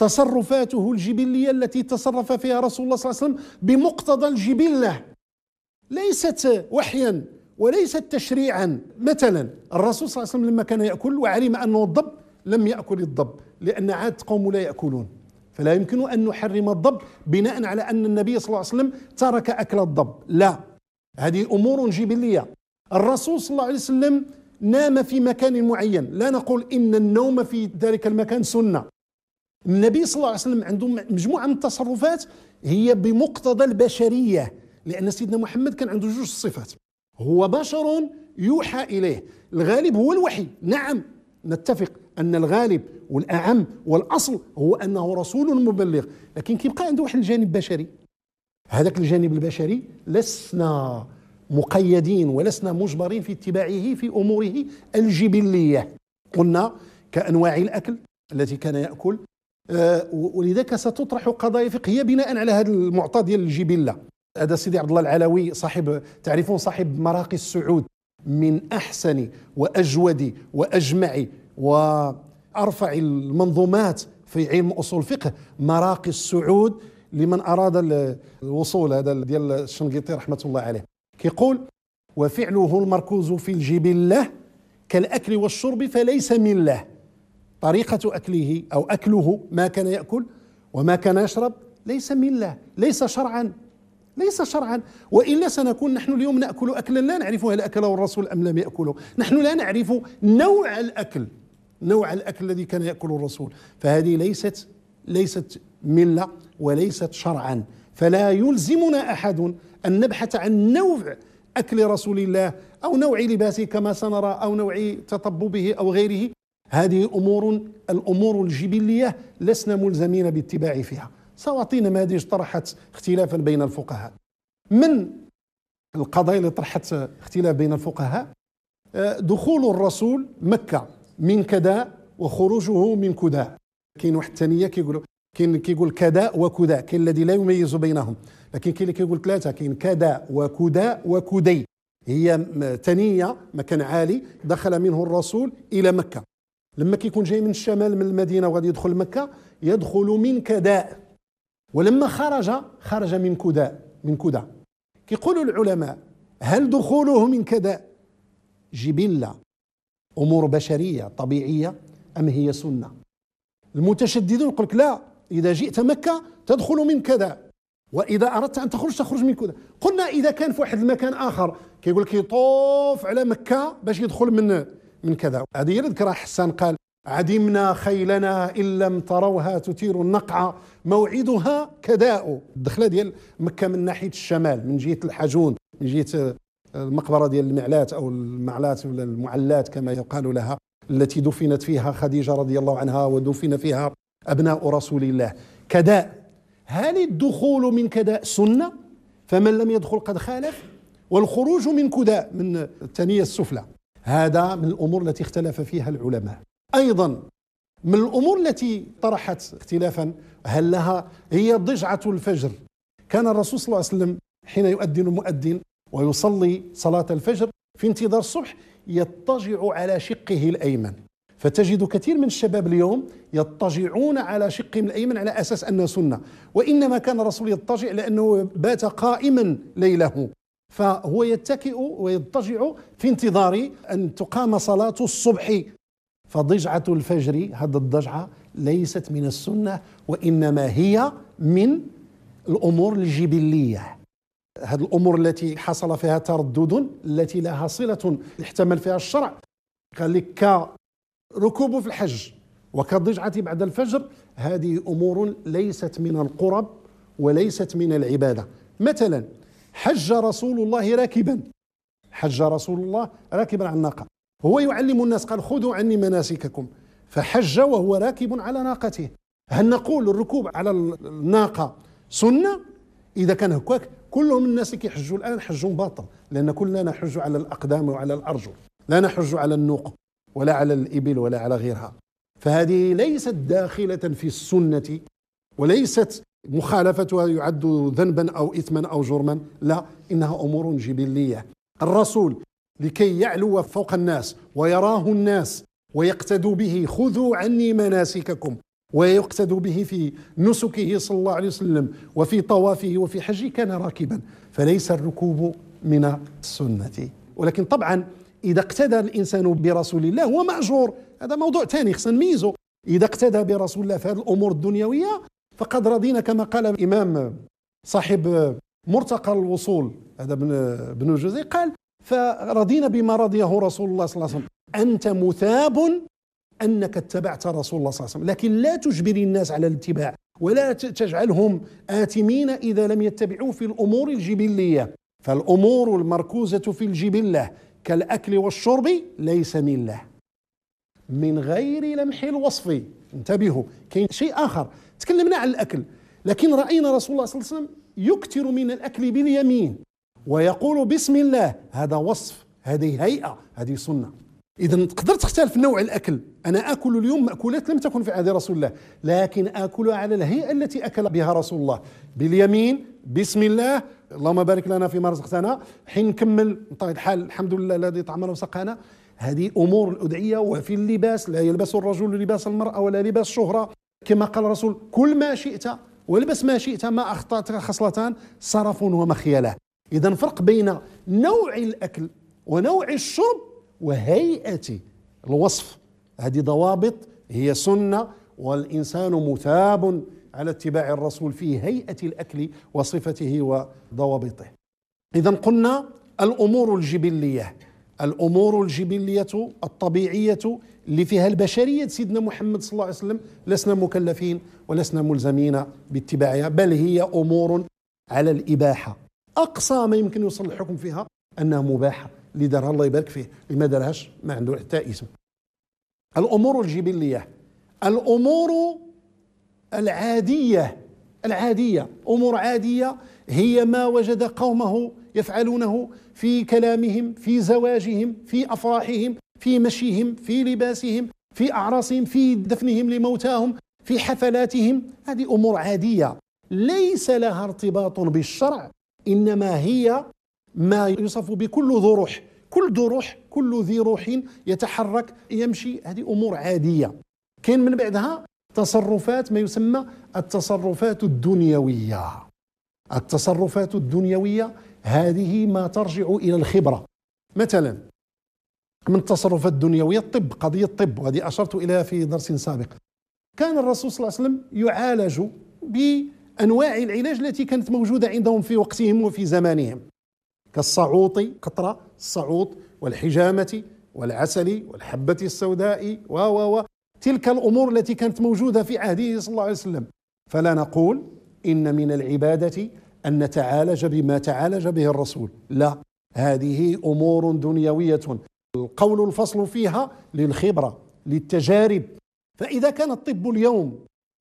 تصرفاته الجبلية التي تصرف فيها رسول الله صلى الله عليه وسلم بمقتضى الجبلة. ليست وحيا وليست تشريعا. مثلا الرسول صلى الله عليه وسلم لما كان يأكل وعلم أنه الضب لم يأكل الضب لأن عادة قوم لا يأكلون، فلا يمكن أن نحرم الضب بناء على أن النبي صلى الله عليه وسلم ترك أكل الضب، لا، هذه أمور جبلية. الرسول صلى الله عليه وسلم نام في مكان معين، لا نقول إن النوم في ذلك المكان سنة. النبي صلى الله عليه وسلم عنده مجموعة من التصرفات هي بمقتضى البشرية، لأن سيدنا محمد كان عنده جوج صفات، هو بشر يوحى إليه، الغالب هو الوحي، نعم نتفق أن الغالب والأعم والأصل هو أنه رسول مبلغ، لكن كيبقى عنده واحد الجانب بشري. هذاك الجانب البشري لسنا مقيدين ولسنا مجبرين في اتباعه في أموره الجبلية، قلنا كأنواع الأكل التي كان يأكل، أه ولذلك ستطرح قضايا فقهية بناء على هذا المعطى ديال الجبلة. هذا سيدي عبد الله العلوي صاحب تعرفون صاحب مراقي السعود، من أحسن وأجود وأجمع وأرفع المنظومات في علم أصول الفقه مراقي السعود لمن أراد الوصول، هذا ديال الشنقيطي رحمة الله عليه، كيقول: وفعله المركوز في الجبلة كالأكل والشرب فليس مله، طريقة أكله أو أكله ما كان يأكل وما كان يشرب ليس مله، ليس شرعا، ليس شرعا، وإلا سنكون نحن اليوم نأكل أكلا لا نعرف هل أكله الرسول أم لم يأكله، نحن لا نعرف نوع الأكل نوع الأكل الذي كان يأكله الرسول، فهذه ليست ليست ملة وليست شرعا، فلا يلزمنا أحد أن نبحث عن نوع أكل رسول الله أو نوع لباسه كما سنرى أو نوع تطببه أو غيره. هذه أمور الأمور الجبلية لسنا ملزمين باتباع فيها. سأعطي نماذج طرحت اختلافا بين الفقهاء. من القضايا اللي طرحت اختلاف بين الفقهاء دخول الرسول مكة من كداء وخروجه من كداء. كاين واحد الثانية كيقولوا كاين كيقول كداء وكداء، كاين الذي لا يميز بينهم، لكن كاين اللي كيقول ثلاثة، كاين كداء وكداء وكدي، هي ثانية مكان عالي دخل منه الرسول إلى مكة. لما كيكون جاي من الشمال من المدينة وغادي يدخل مكة يدخل من كداء، ولما خرج خرج من كداء من كداء. كيقولوا العلماء: هل دخوله من كداء جبلة أمور بشرية طبيعية أم هي سنة؟ المتشددون يقول لك لا، إذا جئت مكة تدخل من كداء، وإذا أردت أن تخرج تخرج من كداء. قلنا إذا كان في واحد المكان آخر كيقول لك يطوف على مكة باش يدخل من من كذا. هذه يذكرها حسان قال: عدمنا خيلنا إن لم تروها تثير النقع موعدها كداء. الدخلة ديال مكة من ناحية الشمال من جهة الحجون، من جهة المقبرة ديال المعلات أو المعلات ولا المعلات كما يقال لها، التي دفنت فيها خديجة رضي الله عنها ودفن فيها أبناء رسول الله. كداء، هل الدخول من كداء سنة؟ فمن لم يدخل قد خالف. والخروج من كداء من الثانية السفلى، هذا من الأمور التي اختلف فيها العلماء. أيضا من الأمور التي طرحت اختلافا هل لها هي ضجعة الفجر. كان الرسول صلى الله عليه وسلم حين يؤذن المؤذن ويصلي صلاة الفجر في انتظار الصبح يضطجع على شقه الأيمن، فتجد كثير من الشباب اليوم يضطجعون على شقهم الأيمن على أساس أنها سنة، وإنما كان الرسول يضطجع لأنه بات قائما ليله، فهو يتكئ ويضطجع في انتظار أن تقام صلاة الصبح. فضجعة الفجر هذه الضجعة ليست من السنة، وإنما هي من الأمور الجبلية، هذه الأمور التي حصل فيها تردد التي لها صلة احتمل فيها الشرع. قال لك كركوب في الحج وكالضجعة بعد الفجر، هذه أمور ليست من القرب وليست من العبادة. مثلا حج رسول الله راكبا، حج رسول الله راكبا على الناقة، هو يعلم الناس قال: خذوا عني مناسككم، فحج وهو راكب على ناقته. هل نقول الركوب على الناقة سنة؟ إذا كان هكاك كلهم الناس كيحجوا الآن حجهم باطل، لأن كلنا نحج على الأقدام وعلى الأرجل، لا نحج على النوق ولا على الإبل ولا على غيرها. فهذه ليست داخلة في السنة، وليست مخالفتها يعد ذنبا أو إثما أو جرما، لا، إنها أمور جبلية. الرسول لكي يعلو فوق الناس ويراه الناس ويقتدوا به: خذوا عني مناسككم، ويقتدوا به في نسكه صلى الله عليه وسلم وفي طوافه وفي حجه، كان راكبا. فليس الركوب من السنة. ولكن طبعا إذا اقتدى الإنسان برسول الله هو مأجور، هذا موضوع ثاني خصنا نميزه. إذا اقتدى برسول الله في هذه الأمور الدنيوية فقد رضينا، كما قال الإمام صاحب مرتقى الوصول هذا ابن ابن الجوزي قال: فرضينا بما رضيه رسول الله صلى الله عليه وسلم. أنت مثاب أنك اتبعت رسول الله صلى الله عليه وسلم، لكن لا تجبر الناس على الاتباع ولا تجعلهم آثمين إذا لم يتبعوا في الأمور الجبلية. فالأمور المركوزة في الجبلة كالأكل والشرب ليس من الله من غير لمح الوصف. انتبهوا، كاين شيء آخر. تكلمنا عن الأكل، لكن رأينا رسول الله صلى الله عليه وسلم يكثر من الأكل باليمين ويقول بسم الله. هذا وصف، هذه هيئة، هذه سنة. إذا تقدر تختلف نوع الأكل. أنا آكل اليوم مأكولات لم تكن في عهد رسول الله، لكن آكلها على الهيئة التي أكل بها رسول الله، باليمين، بسم الله، اللهم بارك لنا فيما رزقتنا، حين نكمل طيب الحال الحمد لله الذي طعمنا وسقانا. هذه أمور الأدعية. وفي اللباس لا يلبس الرجل لباس المرأة ولا لباس شهرة، كما قال الرسول: كل ما شئت والبس ما شئت ما أخطأت خصلتان صرف ومخيلة. إذا فرق بين نوع الأكل ونوع الشرب وهيئة الوصف. هذه ضوابط، هي سنة، والإنسان مثاب على اتباع الرسول في هيئة الأكل وصفته وضوابطه. إذا قلنا الأمور الجبلية، الأمور الجبلية الطبيعية اللي فيها البشرية سيدنا محمد صلى الله عليه وسلم لسنا مكلفين ولسنا ملزمين باتباعها، بل هي أمور على الإباحة. أقصى ما يمكن يوصل الحكم فيها أنها مباحة. اللي دارها الله يبارك فيه، اللي ما دارهاش ما عنده حتى اسم. الأمور الجبلية، الأمور العادية، العادية أمور عادية هي ما وجد قومه يفعلونه في كلامهم، في زواجهم، في أفراحهم، في مشيهم، في لباسهم، في أعراسهم، في دفنهم لموتاهم، في حفلاتهم. هذه أمور عادية ليس لها ارتباط بالشرع، إنما هي ما يوصف بكل ذو روح، كل ذو روح، كل ذي روح يتحرك يمشي. هذه أمور عادية. كاين من بعدها تصرفات ما يسمى التصرفات الدنيوية. التصرفات الدنيوية هذه ما ترجع إلى الخبرة. مثلا من التصرفات الدنيوية الطب، قضية الطب، وهذه أشرت إليها في درس سابق. كان الرسول صلى الله عليه وسلم يعالج بأنواع العلاج التي كانت موجودة عندهم في وقتهم وفي زمانهم، كالصعوط، قطرة الصعوط، والحجامة والعسل والحبة السوداء و و تلك الأمور التي كانت موجودة في عهده صلى الله عليه وسلم. فلا نقول إن من العبادة أن نتعالج بما تعالج به الرسول، لا، هذه أمور دنيوية القول الفصل فيها للخبرة، للتجارب. فإذا كان الطب اليوم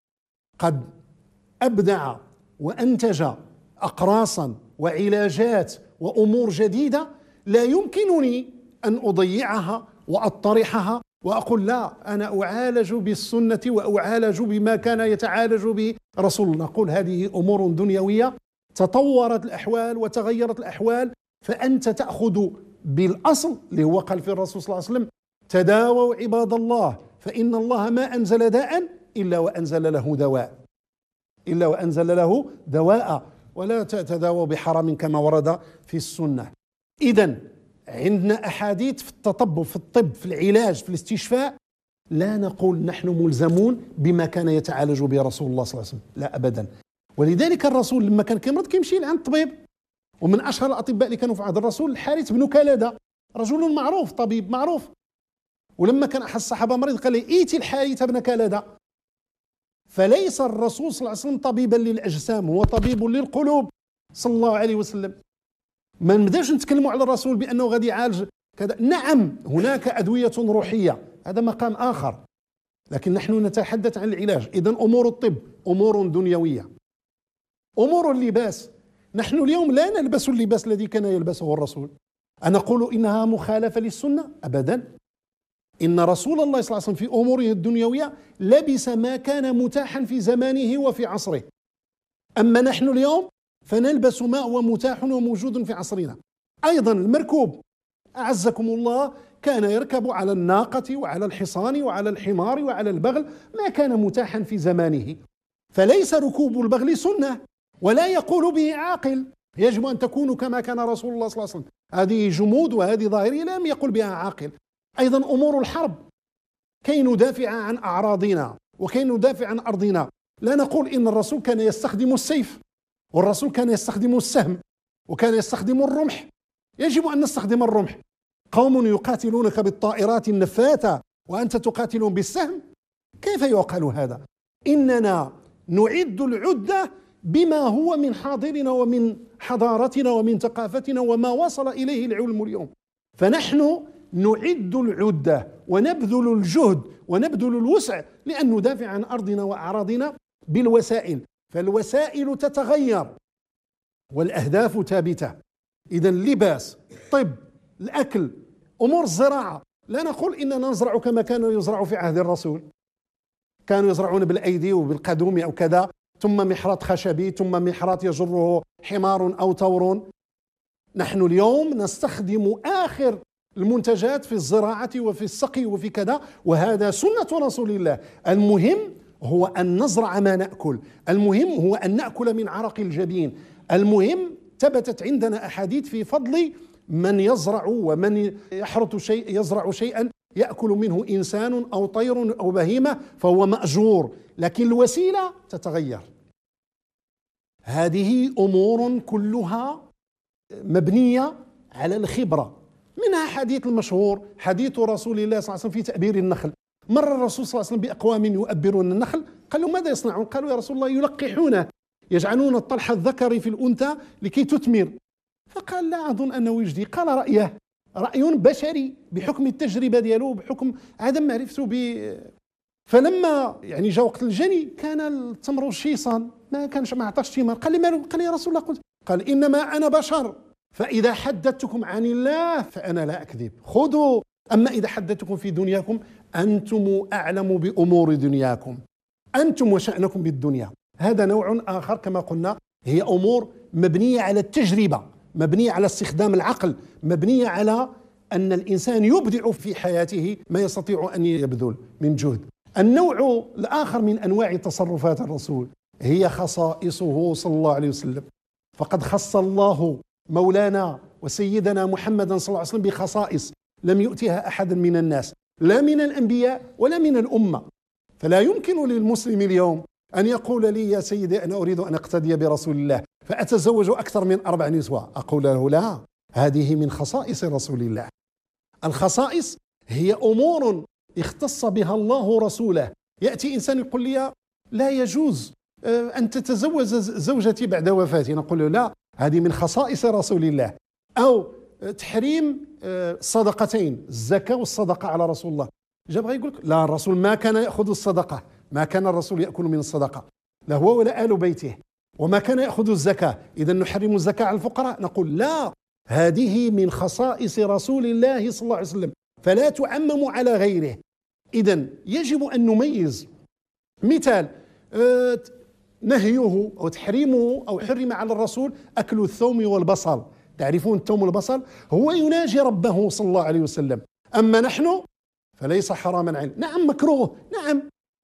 قد أبدع وأنتج أقراصا وعلاجات وأمور جديدة، لا يمكنني أن أضيعها وأطرحها وأقول لا، أنا أعالج بالسنة وأعالج بما كان يتعالج به رسول الله. نقول هذه أمور دنيوية، تطورت الأحوال وتغيرت الأحوال، فأنت تأخذ بالأصل اللي هو قال في الرسول صلى الله عليه وسلم: تداووا عباد الله فإن الله ما أنزل داء إلا وأنزل له دواء، إلا وأنزل له دواء، ولا تتداووا بحرام كما ورد في السنة. إذن عندنا أحاديث في التطب، في الطب، في العلاج، في الاستشفاء، لا نقول نحن ملزمون بما كان يتعالج به رسول الله صلى الله عليه وسلم، لا أبدا. ولذلك الرسول لما كان كيمرض كيمشي لعند الطبيب. ومن أشهر الأطباء اللي كانوا في عهد الرسول الحارث بن كلادة، رجل معروف، طبيب معروف. ولما كان أحد الصحابة مريض قال لي: إيتي الحارث بن كلادة. فليس الرسول صلى الله عليه وسلم طبيبا للأجسام، هو طبيب للقلوب صلى الله عليه وسلم. ما نبداش نتكلموا على الرسول بأنه غادي يعالج كذا. نعم هناك أدوية روحية، هذا مقام آخر، لكن نحن نتحدث عن العلاج. إذن أمور الطب أمور دنيوية. أمور اللباس، نحن اليوم لا نلبس اللباس الذي كان يلبسه الرسول. أنا أقول إنها مخالفة للسنة؟ أبدا. إن رسول الله صلى الله عليه وسلم في أموره الدنيوية لبس ما كان متاحا في زمانه وفي عصره. أما نحن اليوم فنلبس ما هو متاح وموجود في عصرنا. أيضا المركوب، أعزكم الله، كان يركب على الناقة وعلى الحصان وعلى الحمار وعلى البغل، ما كان متاحا في زمانه. فليس ركوب البغل سنة ولا يقول به عاقل، يجب أن تكونوا كما كان رسول الله صلى الله عليه وسلم. هذه جمود وهذه ظاهرية لم يقل بها عاقل. أيضا أمور الحرب كي ندافع عن أعراضنا وكي ندافع عن أرضنا. لا نقول إن الرسول كان يستخدم السيف والرسول كان يستخدم السهم وكان يستخدم الرمح. يجب أن نستخدم الرمح. قوم يقاتلونك بالطائرات النفاثة وأنت تقاتلون بالسهم، كيف يعقل هذا؟ إننا نعد العدة بما هو من حاضرنا ومن حضارتنا ومن ثقافتنا وما وصل إليه العلم اليوم. فنحن نعد العدة ونبذل الجهد ونبذل الوسع لأن ندافع عن أرضنا وأعراضنا بالوسائل، فالوسائل تتغير والأهداف ثابتة. إذا اللباس، الطب، الأكل، أمور الزراعة، لا نقول إننا نزرع كما كانوا يزرعوا في عهد الرسول، كانوا يزرعون بالأيدي وبالقدوم أو كذا، ثم محرات خشبي ثم محرات يجره حمار أو تور. نحن اليوم نستخدم آخر المنتجات في الزراعة وفي السقي وفي كذا، وهذا سنة رسول الله. المهم هو أن نزرع ما نأكل، المهم هو أن نأكل من عرق الجبين، المهم ثبتت عندنا أحاديث في فضل من يزرع ومن يحرث شيء يزرع شيئا يأكل منه إنسان أو طير أو بهيمة فهو مأجور، لكن الوسيلة تتغير. هذه أمور كلها مبنية على الخبرة. منها حديث المشهور حديث رسول الله صلى الله عليه وسلم في تأبير النخل. مر الرسول صلى الله عليه وسلم بأقوام يؤبرون النخل، قالوا ماذا يصنعون؟ قالوا يا رسول الله يلقحونه، يجعلون الطلح الذكر في الأنثى لكي تثمر. فقال لا أظن أنه يجدي. قال رأيه رأي بشري بحكم التجربة ديالو بحكم عدم معرفته ب. فلما يعني جاء وقت الجني كان التمر شيصا، ما كانش ما عطاش ثمار. قال لي مالو؟ قال يا رسول الله قلت. قال إنما أنا بشر، فإذا حدثتكم عن الله فأنا لا أكذب، خذوا. أما إذا حدثتكم في دنياكم أنتم أعلم بأمور دنياكم، أنتم وشأنكم بالدنيا. هذا نوع آخر كما قلنا، هي أمور مبنية على التجربة، مبنية على استخدام العقل، مبنية على أن الإنسان يبدع في حياته ما يستطيع أن يبذل من جهد. النوع الآخر من أنواع تصرفات الرسول هي خصائصه صلى الله عليه وسلم. فقد خص الله مولانا وسيدنا محمدا صلى الله عليه وسلم بخصائص لم يؤتها أحد من الناس، لا من الأنبياء ولا من الأمة. فلا يمكن للمسلم اليوم أن يقول لي يا سيدي أنا أريد أن أقتدي برسول الله فأتزوج أكثر من أربع نسوة. أقول له لا، هذه من خصائص رسول الله. الخصائص هي أمور اختص بها الله رسوله. يأتي إنسان يقول لي لا يجوز أن تتزوج زوجتي بعد وفاتي، نقول له لا، هذه من خصائص رسول الله. أو تحريم الصدقتين، الزكاة والصدقة على رسول الله. جاب يقول لك لا، الرسول ما كان يأخذ الصدقة، ما كان الرسول يأكل من الصدقة، لا هو ولا آل بيته، وما كان يأخذ الزكاة، إذا نحرم الزكاة على الفقراء. نقول لا، هذه من خصائص رسول الله صلى الله عليه وسلم، فلا تعمم على غيره. إذا يجب أن نميز. مثال آه نهيه أو تحريمه أو حرم على الرسول أكل الثوم والبصل. تعرفون الثوم والبصل هو يناجي ربه صلى الله عليه وسلم. أما نحن فليس حراما علينا، نعم مكروه، نعم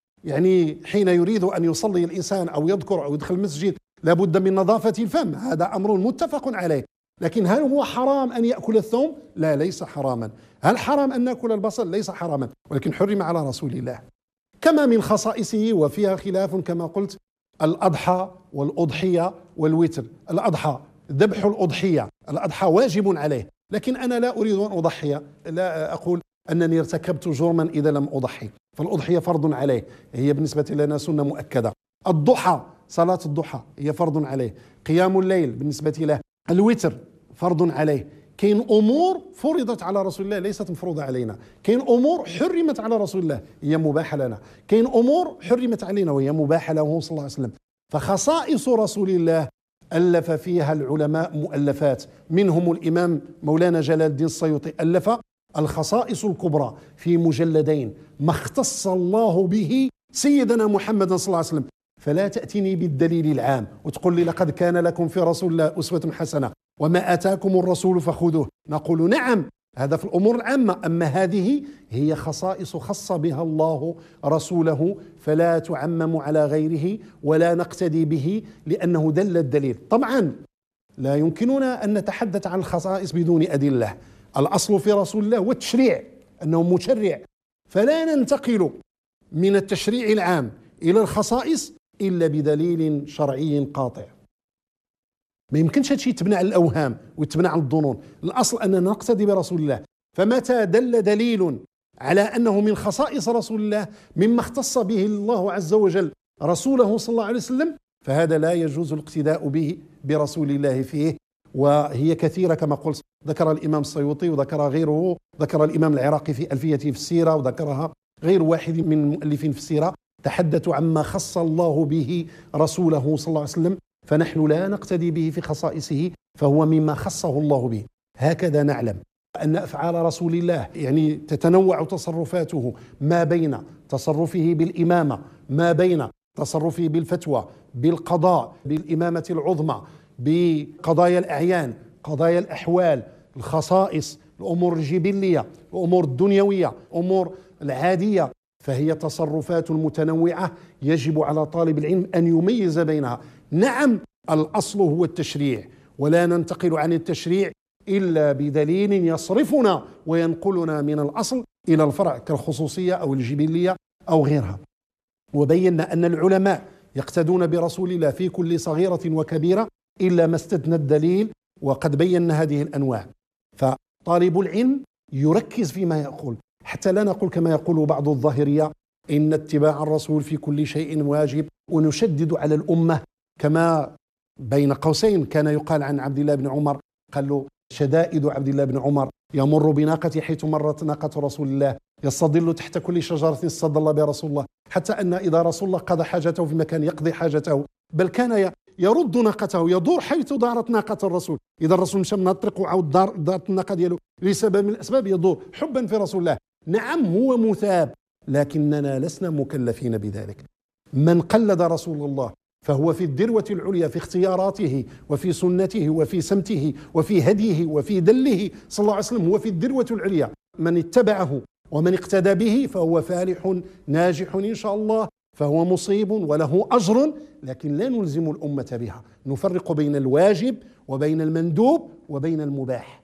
يعني حين يريد أن يصلي الإنسان أو يذكر أو يدخل المسجد لابد من نظافة الفم، هذا أمر متفق عليه. لكن هل هو حرام أن يأكل الثوم؟ لا، ليس حراما. هل حرام أن نأكل البصل؟ ليس حراما، ولكن حرم على رسول الله. كما من خصائصه وفيها خلاف كما قلت الأضحى والأضحية والوتر. الأضحى ذبح الأضحية، الأضحى واجب عليه، لكن أنا لا أريد أن أضحي، لا أقول أنني ارتكبت جرما إذا لم أضحي، فالأضحية فرض عليه، هي بالنسبة لنا سنة مؤكدة. الضحى، صلاة الضحى هي فرض عليه. قيام الليل بالنسبة له. الوتر فرض عليه. كاين أمور فرضت على رسول الله ليست مفروضة علينا، كاين أمور حرمت على رسول الله هي مباحة لنا، كاين أمور حرمت علينا وهي مباحة له صلى الله عليه وسلم. فخصائص رسول الله ألف فيها العلماء مؤلفات، منهم الإمام مولانا جلال الدين السيوطي ألف الخصائص الكبرى في مجلدين، ما اختص الله به سيدنا محمد صلى الله عليه وسلم. فلا تأتيني بالدليل العام وتقول لي لقد كان لكم في رسول الله أسوة حسنة وما آتاكم الرسول فخذوه. نقول نعم، هذا في الأمور العامة، أما هذه هي خصائص خص بها الله رسوله، فلا تعمم على غيره ولا نقتدي به لأنه دل الدليل. طبعا لا يمكننا أن نتحدث عن الخصائص بدون أدلة. الأصل في رسول الله هو التشريع، أنه مشرع، فلا ننتقل من التشريع العام إلى الخصائص إلا بدليل شرعي قاطع. ما يمكنش هادشي يتبنى على الأوهام ويتبنى على الظنون. الأصل أننا نقتدي برسول الله، فمتى دل دليل على أنه من خصائص رسول الله مما اختص به الله عز وجل رسوله صلى الله عليه وسلم، فهذا لا يجوز الاقتداء به برسول الله فيه. وهي كثيرة كما قلت، ذكر الإمام السيوطي وذكر غيره، ذكر الإمام العراقي في ألفيته في السيرة، وذكرها غير واحد من المؤلفين في السيرة، تحدثوا عما خص الله به رسوله صلى الله عليه وسلم، فنحن لا نقتدي به في خصائصه، فهو مما خصه الله به. هكذا نعلم أن أفعال رسول الله يعني تتنوع تصرفاته ما بين تصرفه بالإمامة، ما بين تصرفه بالفتوى، بالقضاء، بالإمامة العظمى، بقضايا الأعيان، قضايا الأحوال، الخصائص، الأمور الجبلية، الأمور الدنيوية، أمور العادية، فهي تصرفات متنوعة يجب على طالب العلم أن يميز بينها. نعم الأصل هو التشريع، ولا ننتقل عن التشريع إلا بدليل يصرفنا وينقلنا من الأصل إلى الفرع كالخصوصية أو الجبلية أو غيرها. وبينا أن العلماء يقتدون برسول الله في كل صغيرة وكبيرة إلا ما استثنى الدليل، وقد بينا هذه الأنواع. فطالب العلم يركز فيما يقول، حتى لا نقول كما يقول بعض الظاهرية إن اتباع الرسول في كل شيء واجب، ونشدد على الأمة، كما بين قوسين كان يقال عن عبد الله بن عمر، قال له شدائد عبد الله بن عمر يمر بناقة حيث مرت ناقة رسول الله، يستظل تحت كل شجرة استظل بها رسول الله، حتى أن إذا رسول الله قضى حاجته في مكان يقضي حاجته، بل كان يرد ناقته، يدور حيث دارت ناقة الرسول. إذا الرسول مشى من الطريق وعاود دار دارت الناقة ديالو لسبب من الأسباب يدور حبا في رسول الله. نعم هو مثاب، لكننا لسنا مكلفين بذلك. من قلد رسول الله فهو في الذروة العليا في اختياراته وفي سنته وفي سمته وفي هديه وفي دله صلى الله عليه وسلم، هو في الذروة العليا. من اتبعه ومن اقتدى به فهو فالح ناجح إن شاء الله، فهو مصيب وله أجر، لكن لا نلزم الأمة بها. نفرق بين الواجب وبين المندوب وبين المباح.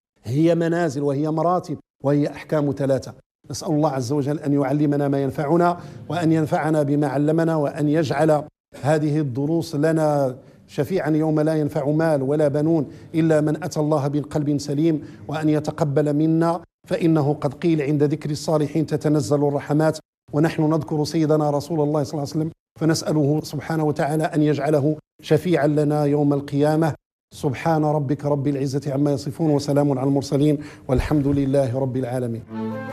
هي منازل وهي مراتب وهي أحكام ثلاثة. نسأل الله عز وجل أن يعلمنا ما ينفعنا، وأن ينفعنا بما علمنا، وأن يجعل هذه الدروس لنا شفيعا يوم لا ينفع مال ولا بنون إلا من أتى الله بقلب سليم، وأن يتقبل منا، فإنه قد قيل عند ذكر الصالحين تتنزل الرحمات، ونحن نذكر سيدنا رسول الله صلى الله عليه وسلم، فنسأله سبحانه وتعالى أن يجعله شفيعا لنا يوم القيامة. سبحان ربك رب العزة عما يصفون، وسلام على المرسلين، والحمد لله رب العالمين.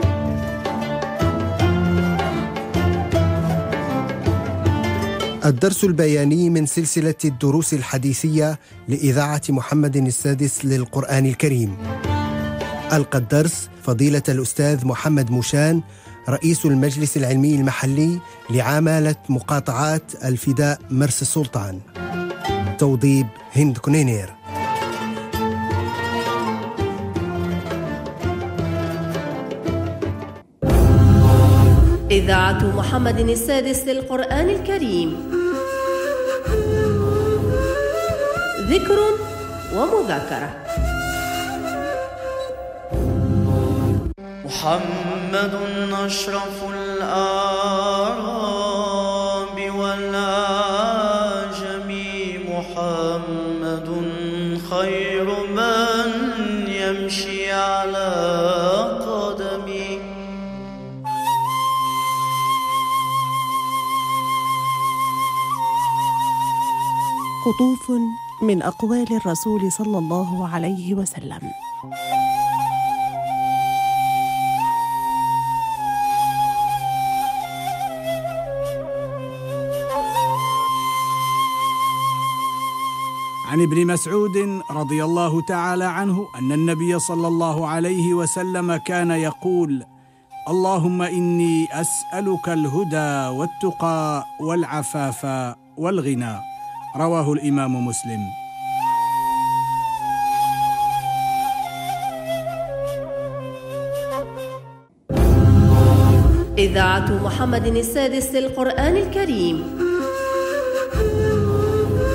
الدرس البياني من سلسلة الدروس الحديثية لإذاعة محمد السادس للقرآن الكريم. ألقى الدرس فضيلة الأستاذ محمد موشان، رئيس المجلس العلمي المحلي لعمالة مقاطعات الفداء مرس السلطان. توضيب هند كنينير. إذاعة محمد السادس للقرآن الكريم، ذكر ومذاكرة. محمد أشرف الأعراب والعجم، محمد خير من يمشي على قدمه. قطوف من أقوال الرسول صلى الله عليه وسلم. عن ابن مسعود رضي الله تعالى عنه أن النبي صلى الله عليه وسلم كان يقول: اللهم إني أسألك الهدى والتقى والعفاف والغنى. رواه الإمام مسلم. إذاعة محمد السادس للقرآن الكريم،